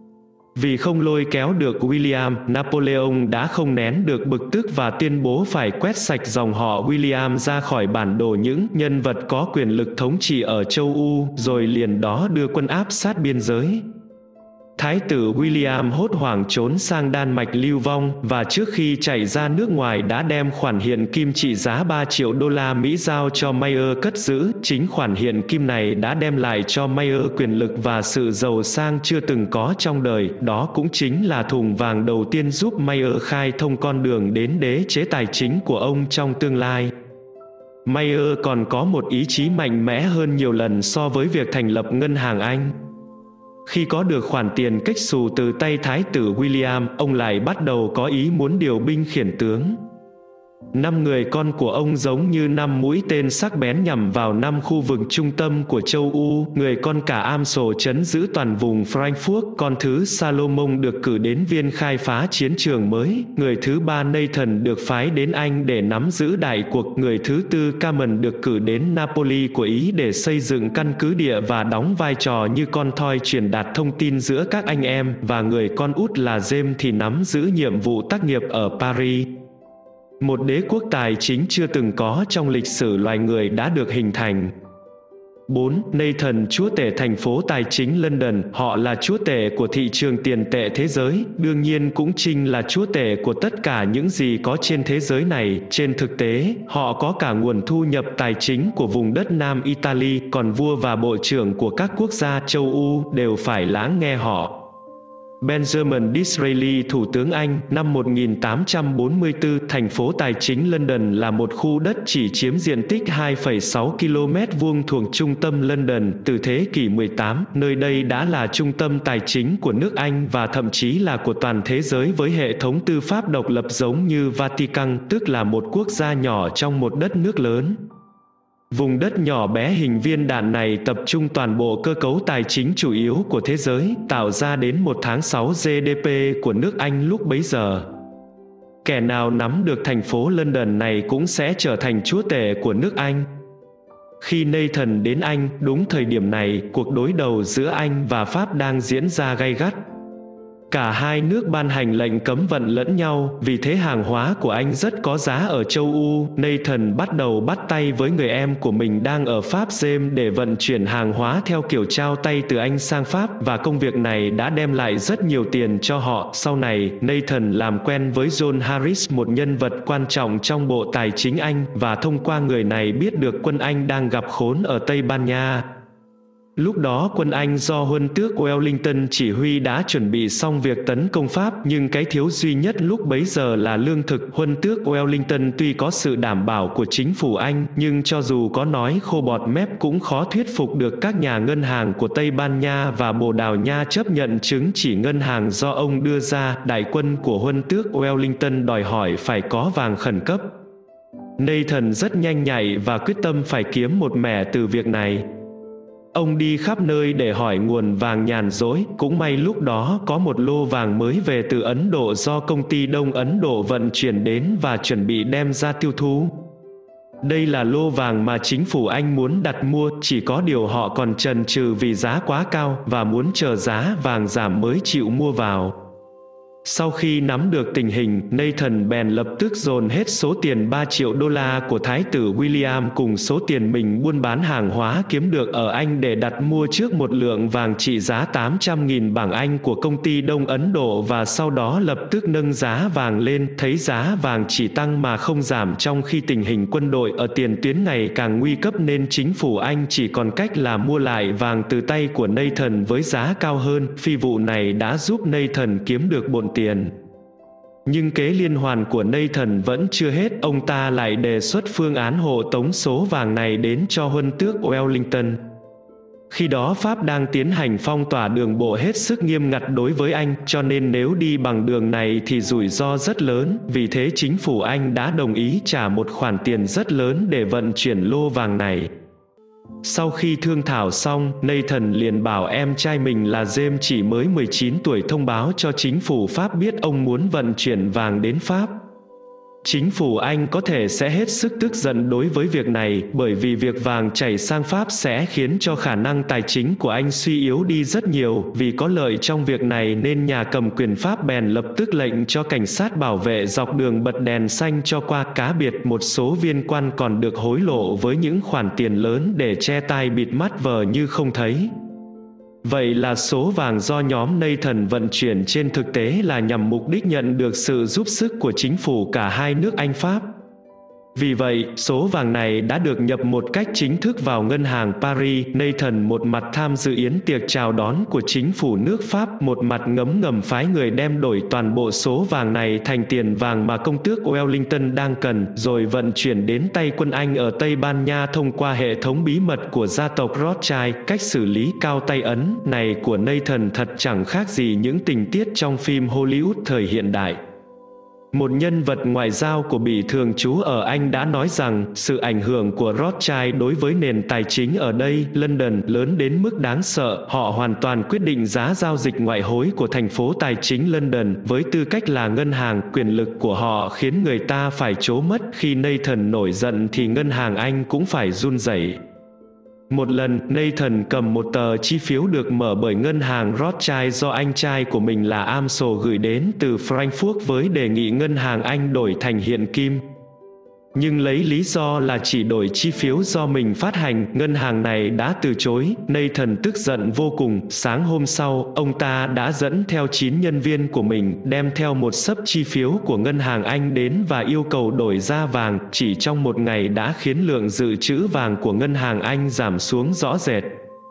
Vì không lôi kéo được William, Napoleon đã không nén được bực tức và tuyên bố phải quét sạch dòng họ William ra khỏi bản đồ những nhân vật có quyền lực thống trị ở châu Âu, rồi liền đó đưa quân áp sát biên giới. Thái tử William hốt hoảng trốn sang Đan Mạch lưu vong, và trước khi chạy ra nước ngoài đã đem khoản hiện kim trị giá 3 triệu đô la Mỹ giao cho Mayer cất giữ. Chính khoản hiện kim này đã đem lại cho Mayer quyền lực và sự giàu sang chưa từng có trong đời. Đó cũng chính là thùng vàng đầu tiên giúp Mayer khai thông con đường đến đế chế tài chính của ông trong tương lai. Mayer còn có một ý chí mạnh mẽ hơn nhiều lần so với việc thành lập ngân hàng Anh. Khi có được khoản tiền kếch xù từ tay Thái tử William, ông lại bắt đầu có ý muốn điều binh khiển tướng. 5 người con của ông giống như 5 mũi tên sắc bén nhằm vào 5 khu vực trung tâm của châu Âu. Người con cả Amsel trấn giữ toàn vùng Frankfurt, con thứ Salomon được cử đến Viên khai phá chiến trường mới, người thứ 3 Nathan được phái đến Anh để nắm giữ đại cuộc, người thứ 4 Cameron được cử đến Napoli của Ý để xây dựng căn cứ địa và đóng vai trò như con thoi truyền đạt thông tin giữa các anh em, và người con út là James thì nắm giữ nhiệm vụ tác nghiệp ở Paris. Một đế quốc tài chính chưa từng có trong lịch sử loài người đã được hình thành. 4. Nathan, chúa tể thành phố tài chính London. Họ là chúa tể của thị trường tiền tệ thế giới, đương nhiên cũng chính là chúa tể của tất cả những gì có trên thế giới này. Trên thực tế, họ có cả nguồn thu nhập tài chính của vùng đất Nam Italy, còn vua và bộ trưởng của các quốc gia châu Âu đều phải lắng nghe họ. Benjamin Disraeli, Thủ tướng Anh, năm 1844, thành phố tài chính London là một khu đất chỉ chiếm diện tích 2,6 km vuông thuộc trung tâm London. Từ thế kỷ 18, nơi đây đã là trung tâm tài chính của nước Anh và thậm chí là của toàn thế giới, với hệ thống tư pháp độc lập giống như Vatican, tức là một quốc gia nhỏ trong một đất nước lớn. Vùng đất nhỏ bé hình viên đạn này tập trung toàn bộ cơ cấu tài chính chủ yếu của thế giới, tạo ra đến 1/6 GDP của nước Anh lúc bấy giờ. Kẻ nào nắm được thành phố London này cũng sẽ trở thành chúa tể của nước Anh. Khi Nathan đến Anh, đúng thời điểm này, cuộc đối đầu giữa Anh và Pháp đang diễn ra gay gắt. Cả hai nước ban hành lệnh cấm vận lẫn nhau, vì thế hàng hóa của Anh rất có giá ở châu Âu. Nathan bắt đầu bắt tay với người em của mình đang ở Pháp James để vận chuyển hàng hóa theo kiểu trao tay từ Anh sang Pháp, và công việc này đã đem lại rất nhiều tiền cho họ. Sau này, Nathan làm quen với John Harris, một nhân vật quan trọng trong Bộ Tài chính Anh, và thông qua người này biết được quân Anh đang gặp khốn ở Tây Ban Nha. Lúc đó quân Anh do huân tước Wellington chỉ huy đã chuẩn bị xong việc tấn công Pháp, nhưng cái thiếu duy nhất lúc bấy giờ là lương thực. Huân tước Wellington tuy có sự đảm bảo của chính phủ Anh, nhưng cho dù có nói khô bọt mép cũng khó thuyết phục được các nhà ngân hàng của Tây Ban Nha và Bồ Đào Nha chấp nhận chứng chỉ ngân hàng do ông đưa ra. Đại quân của huân tước Wellington đòi hỏi phải có vàng khẩn cấp. Nathan rất nhanh nhạy và quyết tâm phải kiếm một mẻ từ việc này. Ông đi khắp nơi để hỏi nguồn vàng nhàn rỗi. Cũng may lúc đó có một lô vàng mới về từ Ấn Độ do công ty Đông Ấn Độ vận chuyển đến và chuẩn bị đem ra tiêu thụ. Đây là lô vàng mà chính phủ Anh muốn đặt mua, chỉ có điều họ còn chần chừ vì giá quá cao và muốn chờ giá vàng giảm mới chịu mua vào. Sau khi nắm được tình hình, Nathan bèn lập tức dồn hết số tiền 3 triệu đô la của Thái tử William cùng số tiền mình buôn bán hàng hóa kiếm được ở Anh để đặt mua trước một lượng vàng trị giá 800.000 bảng Anh của công ty Đông Ấn Độ, và sau đó lập tức nâng giá vàng lên. Thấy giá vàng chỉ tăng mà không giảm trong khi tình hình quân đội ở tiền tuyến ngày càng nguy cấp, nên chính phủ Anh chỉ còn cách là mua lại vàng từ tay của Nathan với giá cao hơn. Phi vụ này đã giúp Nathan kiếm được bộn tiền. Nhưng kế liên hoàn của Nathan vẫn chưa hết, ông ta lại đề xuất phương án hộ tống số vàng này đến cho huân tước Wellington. Khi đó Pháp đang tiến hành phong tỏa đường bộ hết sức nghiêm ngặt đối với Anh, cho nên nếu đi bằng đường này thì rủi ro rất lớn. Vì thế chính phủ Anh đã đồng ý trả một khoản tiền rất lớn để vận chuyển lô vàng này. Sau khi thương thảo xong, Nathan liền bảo em trai mình là James chỉ mới 19 tuổi thông báo cho chính phủ Pháp biết ông muốn vận chuyển vàng đến Pháp. Chính phủ Anh có thể sẽ hết sức tức giận đối với việc này, bởi vì việc vàng chảy sang Pháp sẽ khiến cho khả năng tài chính của Anh suy yếu đi rất nhiều. Vì có lợi trong việc này nên nhà cầm quyền Pháp bèn lập tức lệnh cho cảnh sát bảo vệ dọc đường bật đèn xanh cho qua, cá biệt một số viên quan còn được hối lộ với những khoản tiền lớn để che tai bịt mắt vờ như không thấy. Vậy là số vàng do nhóm Nathan vận chuyển trên thực tế là nhằm mục đích nhận được sự giúp sức của chính phủ cả hai nước Anh-Pháp. Vì vậy, số vàng này đã được nhập một cách chính thức vào ngân hàng Paris. Nathan một mặt tham dự yến tiệc chào đón của chính phủ nước Pháp, một mặt ngấm ngầm phái người đem đổi toàn bộ số vàng này thành tiền vàng mà công tước Wellington đang cần, rồi vận chuyển đến tay quân Anh ở Tây Ban Nha thông qua hệ thống bí mật của gia tộc Rothschild. Cách xử lý cao tay ấn này của Nathan thật chẳng khác gì những tình tiết trong phim Hollywood thời hiện đại. Một nhân vật ngoại giao của Bỉ thường trú ở Anh đã nói rằng sự ảnh hưởng của Rothschild đối với nền tài chính ở đây, London, lớn đến mức đáng sợ. Họ hoàn toàn quyết định giá giao dịch ngoại hối của thành phố tài chính London. Với tư cách là ngân hàng, quyền lực của họ khiến người ta phải trố mắt. Khi Nathan nổi giận thì ngân hàng Anh cũng phải run rẩy. Một lần, Nathan cầm một tờ chi phiếu được mở bởi ngân hàng Rothschild do anh trai của mình là Amsel gửi đến từ Frankfurt với đề nghị ngân hàng Anh đổi thành hiện kim. Nhưng lấy lý do là chỉ đổi chi phiếu do mình phát hành, ngân hàng này đã từ chối. Nathan tức giận vô cùng. Sáng hôm sau, ông ta đã dẫn theo 9 nhân viên của mình, đem theo một xấp chi phiếu của ngân hàng Anh đến và yêu cầu đổi ra vàng. Chỉ trong một ngày đã khiến lượng dự trữ vàng của ngân hàng Anh giảm xuống rõ rệt.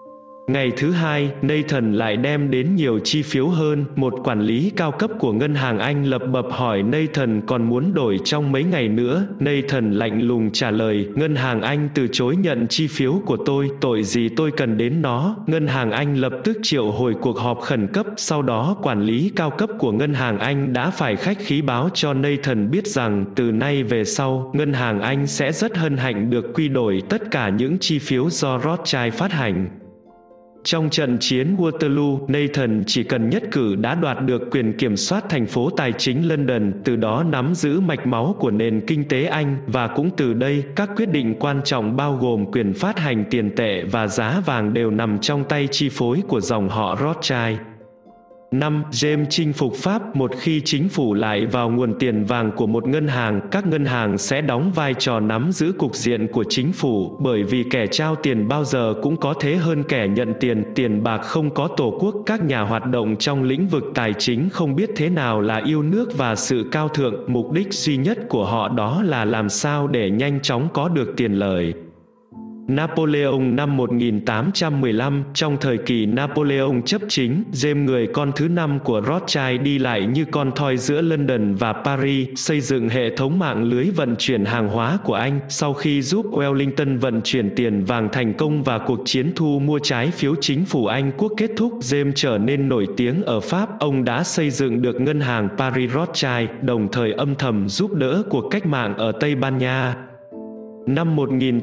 Ngày thứ hai, Nathan lại đem đến nhiều chi phiếu hơn. Một quản lý cao cấp của ngân hàng Anh lập bập hỏi Nathan còn muốn đổi trong mấy ngày nữa. Nathan lạnh lùng trả lời, ngân hàng Anh từ chối nhận chi phiếu của tôi, tội gì tôi cần đến nó. Ngân hàng Anh lập tức triệu hồi cuộc họp khẩn cấp. Sau đó quản lý cao cấp của ngân hàng Anh đã phải khách khí báo cho Nathan biết rằng từ nay về sau, ngân hàng Anh sẽ rất hân hạnh được quy đổi tất cả những chi phiếu do Rothschild phát hành. Trong trận chiến Waterloo, Nathan chỉ cần nhất cử đã đoạt được quyền kiểm soát thành phố tài chính London, từ đó nắm giữ mạch máu của nền kinh tế Anh, và cũng từ đây, các quyết định quan trọng bao gồm quyền phát hành tiền tệ và giá vàng đều nằm trong tay chi phối của dòng họ Rothschild. 5. James chinh phục Pháp. Một khi chính phủ lại vào nguồn tiền vàng của một ngân hàng, các ngân hàng sẽ đóng vai trò nắm giữ cục diện của chính phủ, bởi vì kẻ trao tiền bao giờ cũng có thế hơn kẻ nhận tiền. Tiền bạc không có tổ quốc. Các nhà hoạt động trong lĩnh vực tài chính không biết thế nào là yêu nước và sự cao thượng. Mục đích duy nhất của họ đó là làm sao để nhanh chóng có được tiền lời. Napoleon năm 1815. Trong thời kỳ Napoleon chấp chính, James người con thứ 5 của Rothschild đi lại như con thoi giữa London và Paris, xây dựng hệ thống mạng lưới vận chuyển hàng hóa của Anh. Sau khi giúp Wellington vận chuyển tiền vàng thành công và cuộc chiến thu mua trái phiếu chính phủ Anh quốc kết thúc, James trở nên nổi tiếng ở Pháp. Ông đã xây dựng được ngân hàng Paris Rothschild, đồng thời âm thầm giúp đỡ cuộc cách mạng ở Tây Ban Nha. Năm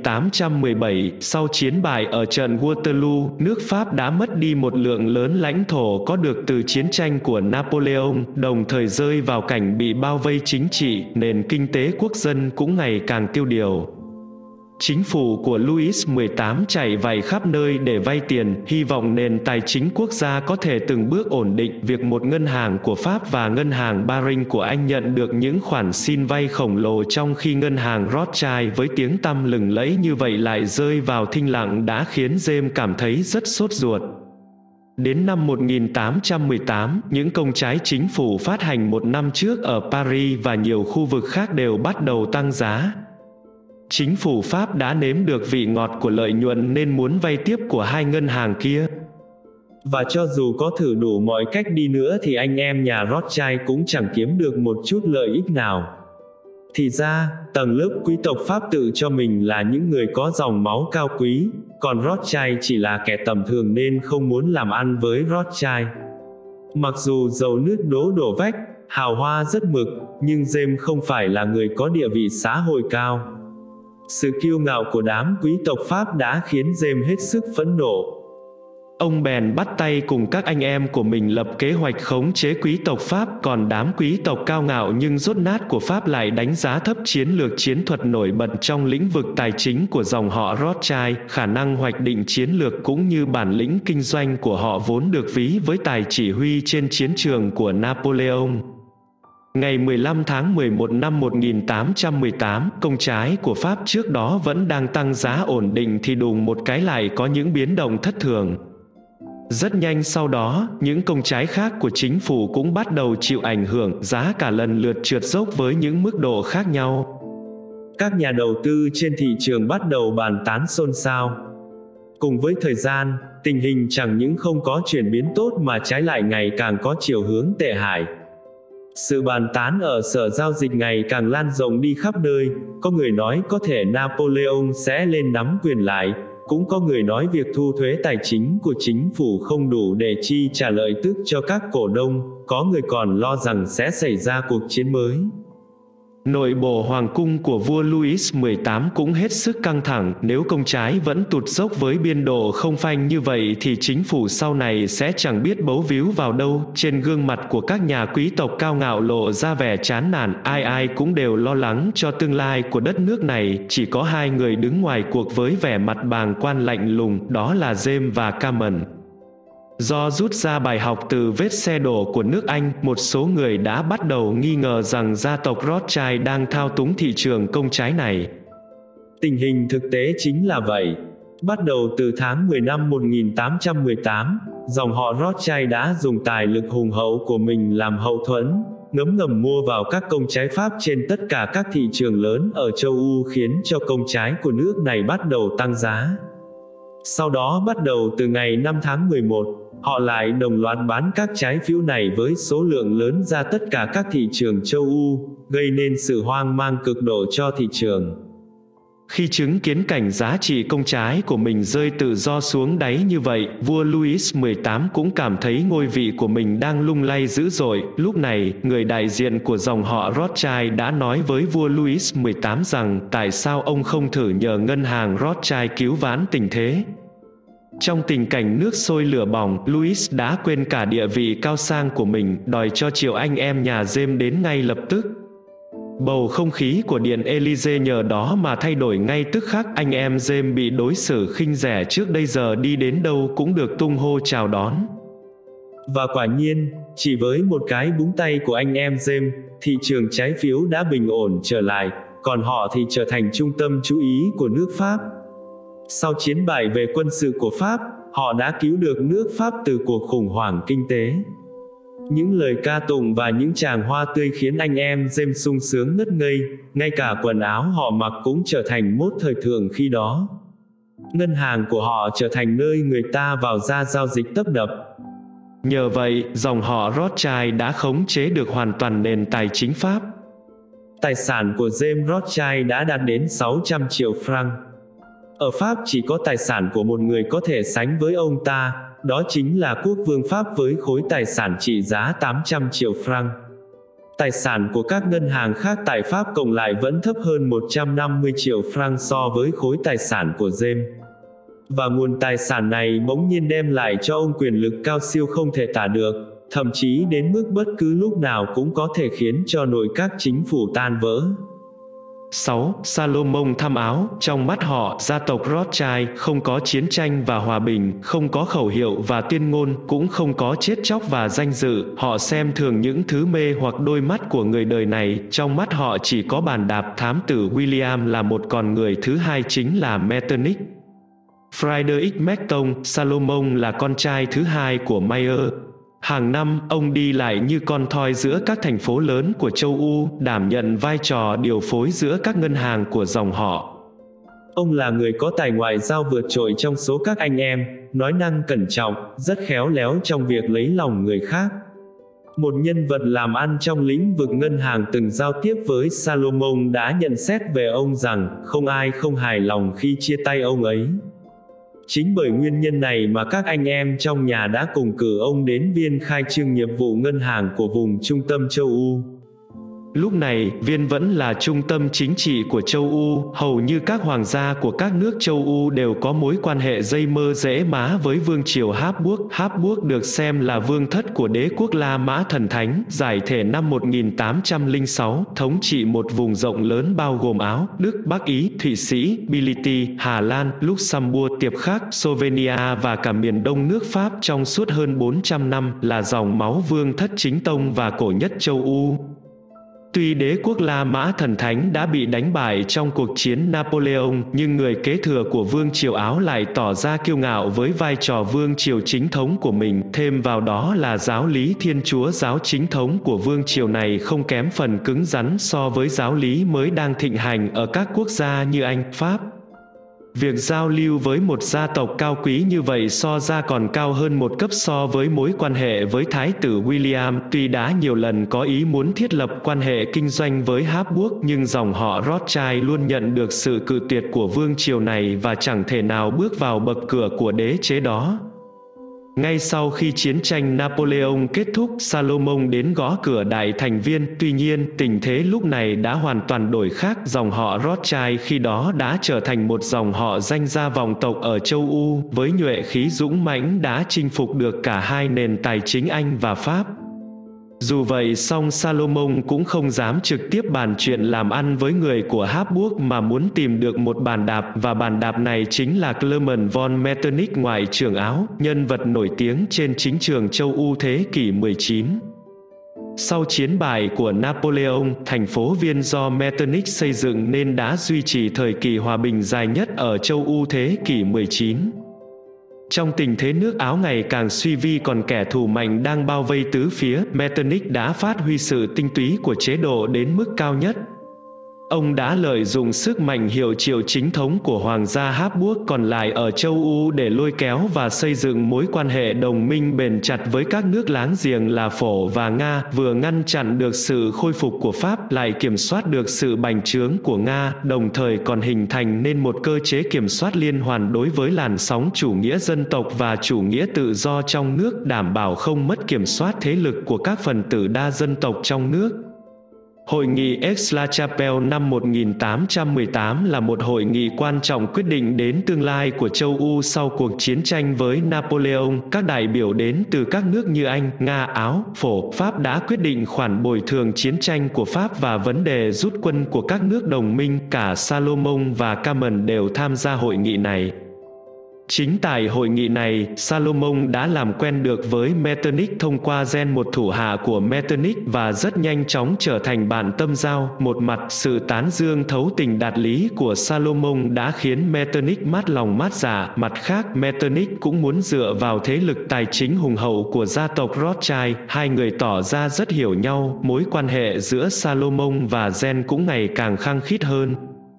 1817, sau chiến bại ở trận Waterloo, nước Pháp đã mất đi một lượng lớn lãnh thổ có được từ chiến tranh của Napoleon, đồng thời rơi vào cảnh bị bao vây chính trị, nền kinh tế quốc dân cũng ngày càng tiêu điều. Chính phủ của Louis XVIII chạy vạy khắp nơi để vay tiền, hy vọng nền tài chính quốc gia có thể từng bước ổn định. Việc một ngân hàng của Pháp và ngân hàng Baring của Anh nhận được những khoản xin vay khổng lồ trong khi ngân hàng Rothschild với tiếng tăm lừng lẫy như vậy lại rơi vào thinh lặng đã khiến James cảm thấy rất sốt ruột. Đến năm 1818, những công trái chính phủ phát hành một năm trước ở Paris và nhiều khu vực khác đều bắt đầu tăng giá. Chính phủ Pháp đã nếm được vị ngọt của lợi nhuận nên muốn vay tiếp của hai ngân hàng kia. Và cho dù có thử đủ mọi cách đi nữa thì anh em nhà Rothschild cũng chẳng kiếm được một chút lợi ích nào. Thì ra, tầng lớp quý tộc Pháp tự cho mình là những người có dòng máu cao quý, còn Rothschild chỉ là kẻ tầm thường nên không muốn làm ăn với Rothschild. Mặc dù dầu nước đổ vách, hào hoa rất mực, nhưng James không phải là người có địa vị xã hội cao. Sự kiêu ngạo của đám quý tộc Pháp đã khiến James hết sức phẫn nộ. Ông bèn bắt tay cùng các anh em của mình lập kế hoạch khống chế quý tộc Pháp, còn đám quý tộc cao ngạo nhưng dốt nát của Pháp lại đánh giá thấp chiến lược chiến thuật nổi bật trong lĩnh vực tài chính của dòng họ Rothschild, khả năng hoạch định chiến lược cũng như bản lĩnh kinh doanh của họ vốn được ví với tài chỉ huy trên chiến trường của Napoleon. Ngày 15 tháng 11 năm 1818, công trái của Pháp trước đó vẫn đang tăng giá ổn định thì đùng một cái lại có những biến động thất thường. Rất nhanh sau đó, những công trái khác của chính phủ cũng bắt đầu chịu ảnh hưởng, giá cả lần lượt trượt dốc với những mức độ khác nhau. Các nhà đầu tư trên thị trường bắt đầu bàn tán xôn xao. Cùng với thời gian, tình hình chẳng những không có chuyển biến tốt mà trái lại ngày càng có chiều hướng tệ hại. Sự bàn tán ở sở giao dịch ngày càng lan rộng đi khắp nơi, có người nói có thể Napoleon sẽ lên nắm quyền lại, cũng có người nói việc thu thuế tài chính của chính phủ không đủ để chi trả lợi tức cho các cổ đông, có người còn lo rằng sẽ xảy ra cuộc chiến mới. Nội bộ hoàng cung của vua Louis XVIII cũng hết sức căng thẳng, nếu công trái vẫn tụt dốc với biên độ không phanh như vậy thì chính phủ sau này sẽ chẳng biết bấu víu vào đâu. Trên gương mặt của các nhà quý tộc cao ngạo lộ ra vẻ chán nản, ai ai cũng đều lo lắng cho tương lai của đất nước này, chỉ có hai người đứng ngoài cuộc với vẻ mặt bàng quan lạnh lùng, đó là James và Cameron. Do rút ra bài học từ vết xe đổ của nước Anh, một số người đã bắt đầu nghi ngờ rằng gia tộc Rothschild đang thao túng thị trường công trái này. Tình hình thực tế chính là vậy. Bắt đầu từ tháng 10 năm 1818, dòng họ Rothschild đã dùng tài lực hùng hậu của mình làm hậu thuẫn, ngấm ngầm mua vào các công trái Pháp trên tất cả các thị trường lớn ở châu Âu, khiến cho công trái của nước này bắt đầu tăng giá. Sau đó bắt đầu từ ngày 5 tháng 11, họ lại đồng loạt bán các trái phiếu này với số lượng lớn ra tất cả các thị trường châu Âu, gây nên sự hoang mang cực độ cho thị trường. Khi chứng kiến cảnh giá trị công trái của mình rơi tự do xuống đáy như vậy, vua Louis XVIII cũng cảm thấy ngôi vị của mình đang lung lay dữ dội. Lúc này, người đại diện của dòng họ Rothschild đã nói với vua Louis XVIII rằng tại sao ông không thử nhờ ngân hàng Rothschild cứu vãn tình thế. Trong tình cảnh nước sôi lửa bỏng, Louis đã quên cả địa vị cao sang của mình, đòi cho triệu anh em nhà James đến ngay lập tức. Bầu không khí của điện Élysée nhờ đó mà thay đổi ngay tức khắc. Anh em James bị đối xử khinh rẻ trước đây giờ đi đến đâu cũng được tung hô chào đón. Và quả nhiên, chỉ với một cái búng tay của anh em James, thị trường trái phiếu đã bình ổn trở lại, còn họ thì trở thành trung tâm chú ý của nước Pháp. Sau chiến bại về quân sự của Pháp, họ đã cứu được nước Pháp từ cuộc khủng hoảng kinh tế. Những lời ca tụng và những tràng hoa tươi khiến anh em James sung sướng ngất ngây, ngay cả quần áo họ mặc cũng trở thành mốt thời thượng khi đó. Ngân hàng của họ trở thành nơi người ta vào ra giao dịch tấp nập. Nhờ vậy, dòng họ Rothschild đã khống chế được hoàn toàn nền tài chính Pháp. Tài sản của James Rothschild đã đạt đến 600 triệu franc. Ở Pháp chỉ có tài sản của một người có thể sánh với ông ta, đó chính là quốc vương Pháp với khối tài sản trị giá 800 triệu franc. Tài sản của các ngân hàng khác tại Pháp cộng lại vẫn thấp hơn 150 triệu franc so với khối tài sản của James. Và nguồn tài sản này bỗng nhiên đem lại cho ông quyền lực cao siêu không thể tả được, thậm chí đến mức bất cứ lúc nào cũng có thể khiến cho nội các chính phủ tan vỡ. 6. Salomon thăm Áo. Trong mắt họ, gia tộc Rothschild không có chiến tranh và hòa bình, không có khẩu hiệu và tuyên ngôn, cũng không có chết chóc và danh dự. Họ xem thường những thứ mê hoặc đôi mắt của người đời này. Trong mắt họ chỉ có bàn đạp. Thám tử William là một, còn người thứ hai chính là Metternich. Frederick Macton. Salomon là con trai thứ hai của Mayer. Hàng năm, ông đi lại như con thoi giữa các thành phố lớn của châu Âu, đảm nhận vai trò điều phối giữa các ngân hàng của dòng họ. Ông là người có tài ngoại giao vượt trội trong số các anh em, nói năng cẩn trọng, rất khéo léo trong việc lấy lòng người khác. Một nhân vật làm ăn trong lĩnh vực ngân hàng từng giao tiếp với Salomon đã nhận xét về ông rằng, không ai không hài lòng khi chia tay ông ấy. Chính bởi nguyên nhân này mà các anh em trong nhà đã cùng cử ông đến viên khai trương nghiệp vụ ngân hàng của vùng trung tâm châu Âu. Lúc này, Viên vẫn là trung tâm chính trị của châu U, hầu như các hoàng gia của các nước châu U đều có mối quan hệ dây mơ rễ má với vương triều Habsburg. Habsburg được xem là vương thất của đế quốc La Mã Thần Thánh, giải thể năm 1806, thống trị một vùng rộng lớn bao gồm Áo, Đức, Bắc Ý, Thụy Sĩ, Bility, Hà Lan, Luxembourg, Tiệp Khắc, Slovenia và cả miền đông nước Pháp trong suốt hơn 400 năm, là dòng máu vương thất chính tông và cổ nhất châu U. Tuy đế quốc La Mã Thần Thánh đã bị đánh bại trong cuộc chiến Napoleon, nhưng người kế thừa của vương triều Áo lại tỏ ra kiêu ngạo với vai trò vương triều chính thống của mình. Thêm vào đó là giáo lý Thiên Chúa giáo chính thống của vương triều này không kém phần cứng rắn so với giáo lý mới đang thịnh hành ở các quốc gia như Anh, Pháp. Việc giao lưu với một gia tộc cao quý như vậy so ra còn cao hơn một cấp so với mối quan hệ với Thái tử William. Tuy đã nhiều lần có ý muốn thiết lập quan hệ kinh doanh với Habsburg, nhưng dòng họ Rothschild luôn nhận được sự cự tuyệt của vương triều này và chẳng thể nào bước vào bậc cửa của đế chế đó. Ngay sau khi chiến tranh Napoleon kết thúc, Salomon đến gõ cửa Đại Thành Viên. Tuy nhiên, tình thế lúc này đã hoàn toàn đổi khác. Dòng họ Rothschild khi đó đã trở thành một dòng họ danh gia vọng tộc ở châu U, với nhuệ khí dũng mãnh đã chinh phục được cả hai nền tài chính Anh và Pháp. Dù vậy song Salomon cũng không dám trực tiếp bàn chuyện làm ăn với người của Habsburg mà muốn tìm được một bàn đạp, và bàn đạp này chính là Clement von Metternich, ngoại trưởng Áo, nhân vật nổi tiếng trên chính trường châu U thế kỷ 19. Sau chiến bại của Napoleon, thành phố Viên do Metternich xây dựng nên đã duy trì thời kỳ hòa bình dài nhất ở châu U thế kỷ 19. Trong tình thế nước Áo ngày càng suy vi còn kẻ thù mạnh đang bao vây tứ phía, Metternich đã phát huy sự tinh túy của chế độ đến mức cao nhất. Ông đã lợi dụng sức mạnh hiệu triệu chính thống của Hoàng gia Habsburg còn lại ở châu U để lôi kéo và xây dựng mối quan hệ đồng minh bền chặt với các nước láng giềng là Phổ và Nga, vừa ngăn chặn được sự khôi phục của Pháp, lại kiểm soát được sự bành trướng của Nga, đồng thời còn hình thành nên một cơ chế kiểm soát liên hoàn đối với làn sóng chủ nghĩa dân tộc và chủ nghĩa tự do trong nước, đảm bảo không mất kiểm soát thế lực của các phần tử đa dân tộc trong nước. Hội nghị Aix-la-Chapelle năm 1818 là một hội nghị quan trọng quyết định đến tương lai của châu U sau cuộc chiến tranh với Napoleon. Các đại biểu đến từ các nước như Anh, Nga, Áo, Phổ, Pháp đã quyết định khoản bồi thường chiến tranh của Pháp và vấn đề rút quân của các nước đồng minh. Cả Salomon và Clement đều tham gia hội nghị này. Chính tại hội nghị này, Salomon đã làm quen được với Metternich thông qua Jean, một thủ hạ của Metternich, và rất nhanh chóng trở thành bạn tâm giao. Một mặt, sự tán dương thấu tình đạt lý của Salomon đã khiến Metternich mát lòng mát dạ. Mặt khác, Metternich cũng muốn dựa vào thế lực tài chính hùng hậu của gia tộc Rothschild. Hai người tỏ ra rất hiểu nhau, mối quan hệ giữa Salomon và Jean cũng ngày càng khăng khít hơn.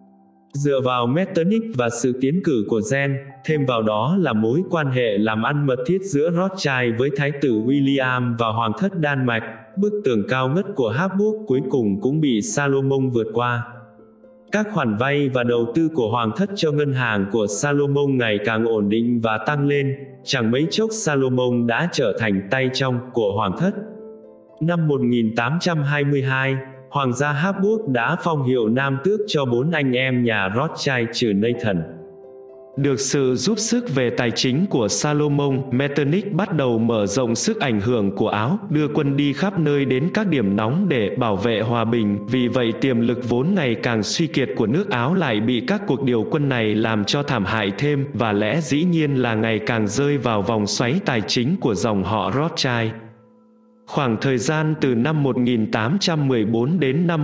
Dựa vào Metternich và sự tiến cử của Jean, thêm vào đó là mối quan hệ làm ăn mật thiết giữa Rothschild với Thái tử William và Hoàng thất Đan Mạch, bức tường cao ngất của Habsburg cuối cùng cũng bị Salomon vượt qua. Các khoản vay và đầu tư của Hoàng thất cho ngân hàng của Salomon ngày càng ổn định và tăng lên, chẳng mấy chốc Salomon đã trở thành tay trong của Hoàng thất. Năm 1822, Hoàng gia Habsburg đã phong hiệu nam tước cho 4 anh em nhà Rothschild trừ Nathan. Được sự giúp sức về tài chính của Salomon, Metternich bắt đầu mở rộng sức ảnh hưởng của Áo, đưa quân đi khắp nơi đến các điểm nóng để bảo vệ hòa bình. Vì vậy tiềm lực vốn ngày càng suy kiệt của nước Áo lại bị các cuộc điều quân này làm cho thảm hại thêm, và lẽ dĩ nhiên là ngày càng rơi vào vòng xoáy tài chính của dòng họ Rothschild. Khoảng thời gian từ năm 1814 đến năm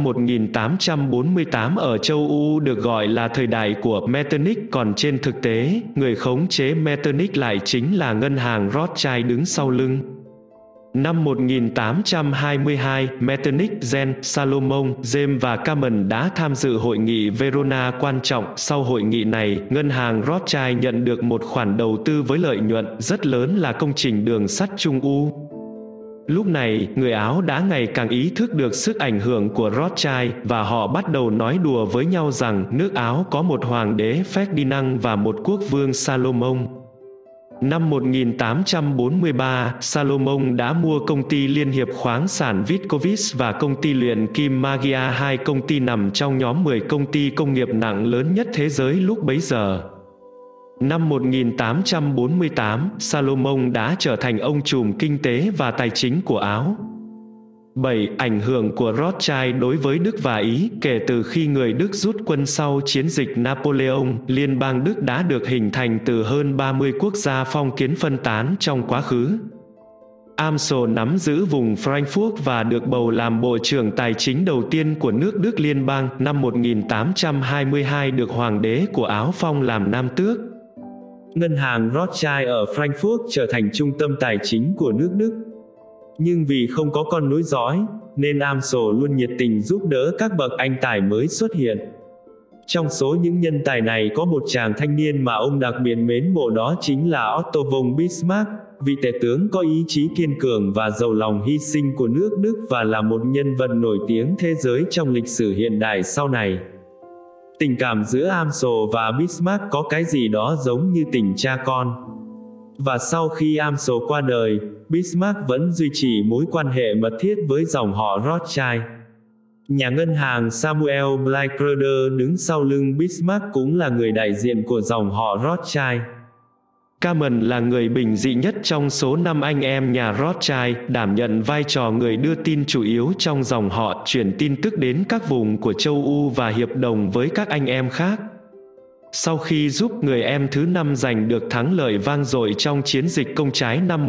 1848 ở châu U được gọi là thời đại của Metternich, còn trên thực tế, người khống chế Metternich lại chính là ngân hàng Rothschild đứng sau lưng. Năm 1822, Metternich, Jean, Salomon, James và Clement đã tham dự hội nghị Verona quan trọng. Sau hội nghị này, ngân hàng Rothschild nhận được một khoản đầu tư với lợi nhuận rất lớn là công trình đường sắt Trung U. Lúc này, người Áo đã ngày càng ý thức được sức ảnh hưởng của Rothschild, và họ bắt đầu nói đùa với nhau rằng nước Áo có một hoàng đế Ferdinand và một quốc vương Salomon. Năm 1843, Salomon đã mua công ty Liên hiệp khoáng sản Vitkovic và công ty luyện kim Magia, hai công ty nằm trong nhóm 10 công ty công nghiệp nặng lớn nhất thế giới lúc bấy giờ. Năm 1848, Salomon đã trở thành ông trùm kinh tế và tài chính của Áo. 7. Ảnh hưởng của Rothschild đối với Đức và Ý. Kể từ khi người Đức rút quân sau chiến dịch Napoleon, Liên bang Đức đã được hình thành từ hơn 30 quốc gia phong kiến phân tán trong quá khứ. Amschel nắm giữ vùng Frankfurt và được bầu làm Bộ trưởng Tài chính đầu tiên của nước Đức Liên bang. Năm 1822 được Hoàng đế của Áo phong làm Nam tước. Ngân hàng Rothschild ở Frankfurt trở thành trung tâm tài chính của nước Đức. Nhưng vì không có con nối dõi, nên Amschel luôn nhiệt tình giúp đỡ các bậc anh tài mới xuất hiện. Trong số những nhân tài này có một chàng thanh niên mà ông đặc biệt mến mộ, đó chính là Otto von Bismarck, vị tể tướng có ý chí kiên cường và giàu lòng hy sinh của nước Đức và là một nhân vật nổi tiếng thế giới trong lịch sử hiện đại sau này. Tình cảm giữa Amschel và Bismarck có cái gì đó giống như tình cha con. Và sau khi Amschel qua đời, Bismarck vẫn duy trì mối quan hệ mật thiết với dòng họ Rothschild. Nhà ngân hàng Samuel Bleichroeder đứng sau lưng Bismarck cũng là người đại diện của dòng họ Rothschild. Cameron là người bình dị nhất trong số 5 anh em nhà Rothschild, đảm nhận vai trò người đưa tin chủ yếu trong dòng họ, chuyển tin tức đến các vùng của châu Âu và hiệp đồng với các anh em khác. Sau khi giúp người em thứ 5 giành được thắng lợi vang dội trong chiến dịch công trái năm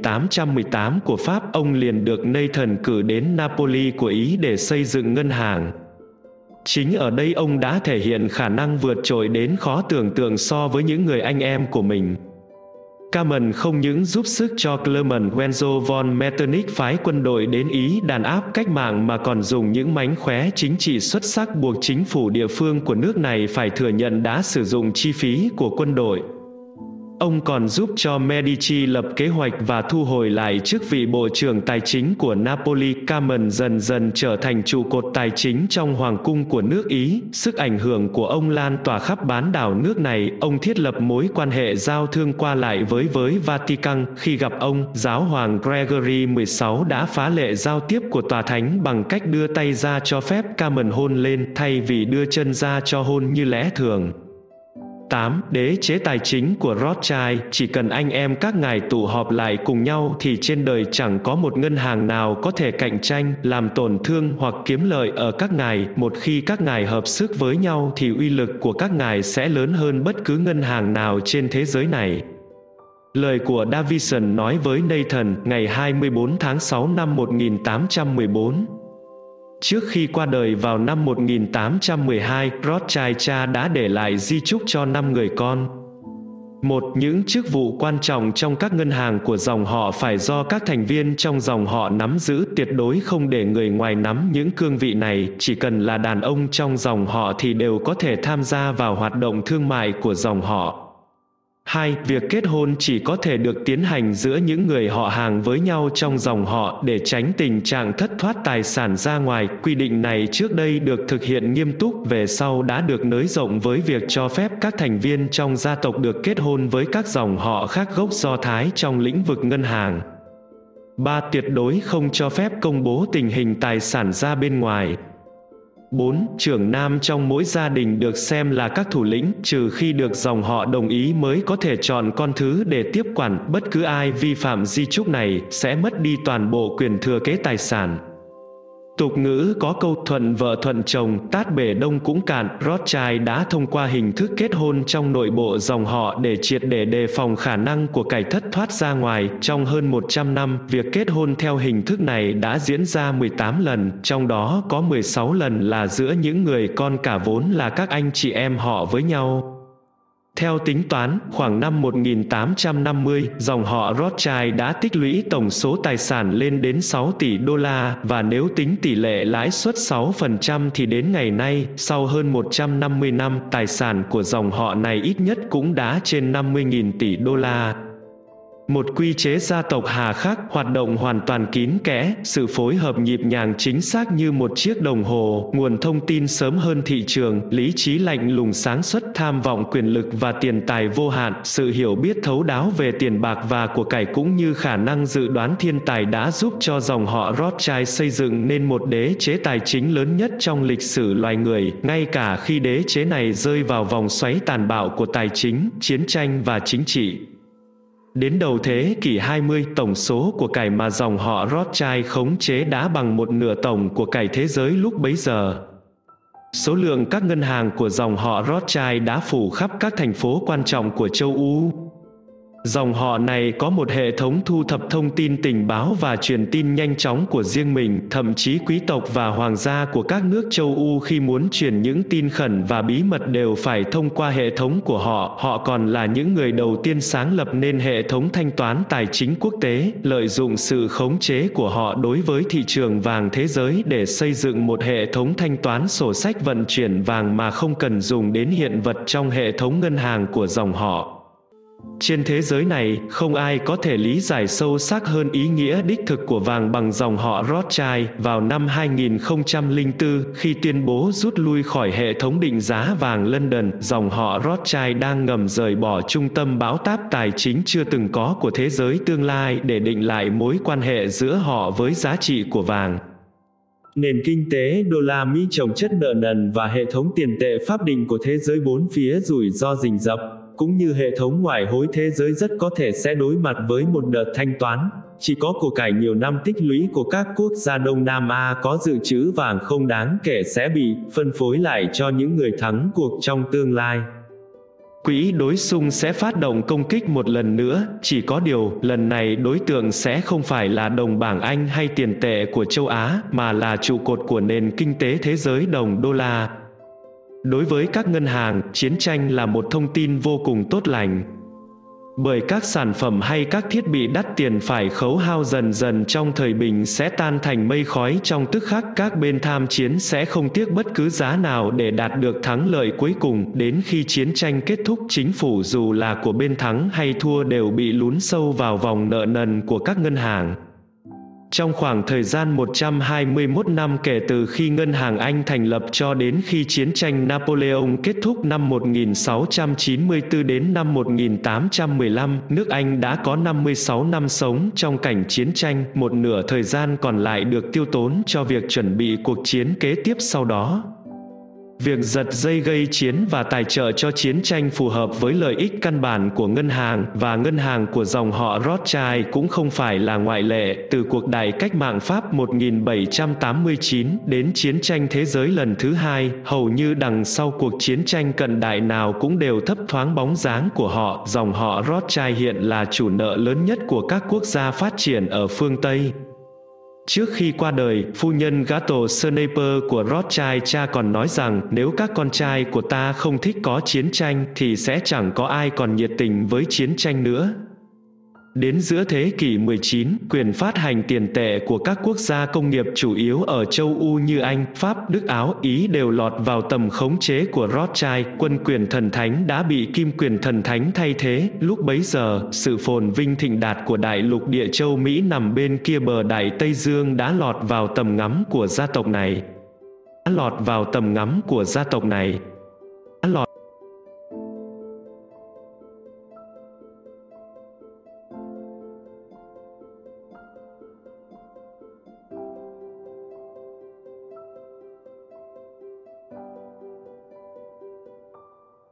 1818 của Pháp, ông liền được Nathan cử đến Napoli của Ý để xây dựng ngân hàng. Chính ở đây ông đã thể hiện khả năng vượt trội đến khó tưởng tượng so với những người anh em của mình. Cameron không những giúp sức cho Clement Wenzel von Metternich phái quân đội đến Ý đàn áp cách mạng, mà còn dùng những mánh khóe chính trị xuất sắc buộc chính phủ địa phương của nước này phải thừa nhận đã sử dụng chi phí của quân đội. Ông còn giúp cho Medici lập kế hoạch và thu hồi lại chức vị Bộ trưởng Tài chính của Napoli. Cameron dần dần trở thành trụ cột tài chính trong hoàng cung của nước Ý. Sức ảnh hưởng của ông lan tỏa khắp bán đảo nước này. Ông thiết lập mối quan hệ giao thương qua lại với Vatican. Khi gặp ông, giáo hoàng Gregory XVI đã phá lệ giao tiếp của tòa thánh bằng cách đưa tay ra cho phép Cameron hôn lên, thay vì đưa chân ra cho hôn như lẽ thường. 8. Đế chế tài chính của Rothschild. Chỉ cần anh em các ngài tụ họp lại cùng nhau thì trên đời chẳng có một ngân hàng nào có thể cạnh tranh, làm tổn thương hoặc kiếm lợi ở các ngài. Một khi các ngài hợp sức với nhau thì uy lực của các ngài sẽ lớn hơn bất cứ ngân hàng nào trên thế giới này. Lời của Davison nói với Nathan ngày 24 tháng 6 năm 1814. Trước khi qua đời vào năm 1812, Rothschild cha đã để lại di chúc cho 5 người con. Một, những chức vụ quan trọng trong các ngân hàng của dòng họ phải do các thành viên trong dòng họ nắm giữ, tuyệt đối không để người ngoài nắm những cương vị này. Chỉ cần là đàn ông trong dòng họ thì đều có thể tham gia vào hoạt động thương mại của dòng họ. 2. Việc kết hôn chỉ có thể được tiến hành giữa những người họ hàng với nhau trong dòng họ để tránh tình trạng thất thoát tài sản ra ngoài. Quy định này trước đây được thực hiện nghiêm túc, về sau đã được nới rộng với việc cho phép các thành viên trong gia tộc được kết hôn với các dòng họ khác gốc Do Thái trong lĩnh vực ngân hàng. 3. Tuyệt đối không cho phép công bố tình hình tài sản ra bên ngoài. 4. Trưởng nam trong mỗi gia đình được xem là các thủ lĩnh, trừ khi được dòng họ đồng ý mới có thể chọn con thứ để tiếp quản. Bất cứ ai vi phạm di chúc này sẽ mất đi toàn bộ quyền thừa kế tài sản. Tục ngữ có câu thuận vợ thuận chồng, tát bể đông cũng cạn. Rothschild đã thông qua hình thức kết hôn trong nội bộ dòng họ để triệt để đề phòng khả năng của cải thất thoát ra ngoài. Trong hơn 100 năm, việc kết hôn theo hình thức này đã diễn ra 18 lần, trong đó có 16 lần là giữa những người con cả vốn là các anh chị em họ với nhau. Theo tính toán, khoảng năm 1850, dòng họ Rothschild đã tích lũy tổng số tài sản lên đến 6 tỷ đô la, và nếu tính tỷ lệ lãi suất 6% thì đến ngày nay, sau hơn 150 năm, tài sản của dòng họ này ít nhất cũng đã trên 50.000 tỷ đô la. Một quy chế gia tộc hà khắc, hoạt động hoàn toàn kín kẽ, sự phối hợp nhịp nhàng chính xác như một chiếc đồng hồ, nguồn thông tin sớm hơn thị trường, lý trí lạnh lùng sáng suốt, tham vọng quyền lực và tiền tài vô hạn, sự hiểu biết thấu đáo về tiền bạc và của cải cũng như khả năng dự đoán thiên tài đã giúp cho dòng họ Rothschild xây dựng nên một đế chế tài chính lớn nhất trong lịch sử loài người, ngay cả khi đế chế này rơi vào vòng xoáy tàn bạo của tài chính, chiến tranh và chính trị. Đến đầu thế kỷ 20, tổng số của cải mà dòng họ Rothschild khống chế đã bằng một nửa tổng của cải thế giới lúc bấy giờ. Số lượng các ngân hàng của dòng họ Rothschild đã phủ khắp các thành phố quan trọng của châu Âu. Dòng họ này có một hệ thống thu thập thông tin tình báo và truyền tin nhanh chóng của riêng mình, thậm chí quý tộc và hoàng gia của các nước châu Âu khi muốn truyền những tin khẩn và bí mật đều phải thông qua hệ thống của họ. Họ còn là những người đầu tiên sáng lập nên hệ thống thanh toán tài chính quốc tế, lợi dụng sự khống chế của họ đối với thị trường vàng thế giới để xây dựng một hệ thống thanh toán sổ sách vận chuyển vàng mà không cần dùng đến hiện vật trong hệ thống ngân hàng của dòng họ. Trên thế giới này, không ai có thể lý giải sâu sắc hơn ý nghĩa đích thực của vàng bằng dòng họ Rothschild. Vào năm 2004, khi tuyên bố rút lui khỏi hệ thống định giá vàng London, dòng họ Rothschild đang ngầm rời bỏ trung tâm bão táp tài chính chưa từng có của thế giới tương lai để định lại mối quan hệ giữa họ với giá trị của vàng. Nền kinh tế đô la Mỹ chồng chất nợ nần và hệ thống tiền tệ pháp định của thế giới bốn phía rủi ro rình rập, cũng như hệ thống ngoại hối thế giới rất có thể sẽ đối mặt với một đợt thanh toán. Chỉ có của cải nhiều năm tích lũy của các quốc gia Đông Nam Á có dự trữ vàng không đáng kể sẽ bị phân phối lại cho những người thắng cuộc trong tương lai. Quỹ đối xung sẽ phát động công kích một lần nữa, chỉ có điều, lần này đối tượng sẽ không phải là đồng bảng Anh hay tiền tệ của châu Á, mà là trụ cột của nền kinh tế thế giới đồng đô la. Đối với các ngân hàng, chiến tranh là một thông tin vô cùng tốt lành. Bởi các sản phẩm hay các thiết bị đắt tiền phải khấu hao dần dần trong thời bình sẽ tan thành mây khói trong tức khắc. Các bên tham chiến sẽ không tiếc bất cứ giá nào để đạt được thắng lợi cuối cùng. Đến khi chiến tranh kết thúc, chính phủ dù là của bên thắng hay thua đều bị lún sâu vào vòng nợ nần của các ngân hàng. Trong khoảng thời gian 121 năm kể từ khi Ngân hàng Anh thành lập cho đến khi chiến tranh Napoleon kết thúc năm 1694 đến năm 1815, nước Anh đã có 56 năm sống trong cảnh chiến tranh, một nửa thời gian còn lại được tiêu tốn cho việc chuẩn bị cuộc chiến kế tiếp sau đó. Việc giật dây gây chiến và tài trợ cho chiến tranh phù hợp với lợi ích căn bản của ngân hàng, và ngân hàng của dòng họ Rothschild cũng không phải là ngoại lệ. Từ cuộc đại cách mạng Pháp 1789 đến chiến tranh thế giới lần thứ hai, hầu như đằng sau cuộc chiến tranh cận đại nào cũng đều thấp thoáng bóng dáng của họ. Dòng họ Rothschild hiện là chủ nợ lớn nhất của các quốc gia phát triển ở phương Tây. Trước khi qua đời, phu nhân Gato Sniper của Rothschild cha còn nói rằng nếu các con trai của ta không thích có chiến tranh thì sẽ chẳng có ai còn nhiệt tình với chiến tranh nữa. Đến giữa thế kỷ 19, quyền phát hành tiền tệ của các quốc gia công nghiệp chủ yếu ở châu Âu như Anh, Pháp, Đức, Áo, Ý đều lọt vào tầm khống chế của Rothschild. Quân quyền thần thánh đã bị kim quyền thần thánh thay thế. Lúc bấy giờ, sự phồn vinh thịnh đạt của đại lục địa châu Mỹ nằm bên kia bờ Đại Tây Dương đã lọt vào tầm ngắm của gia tộc này.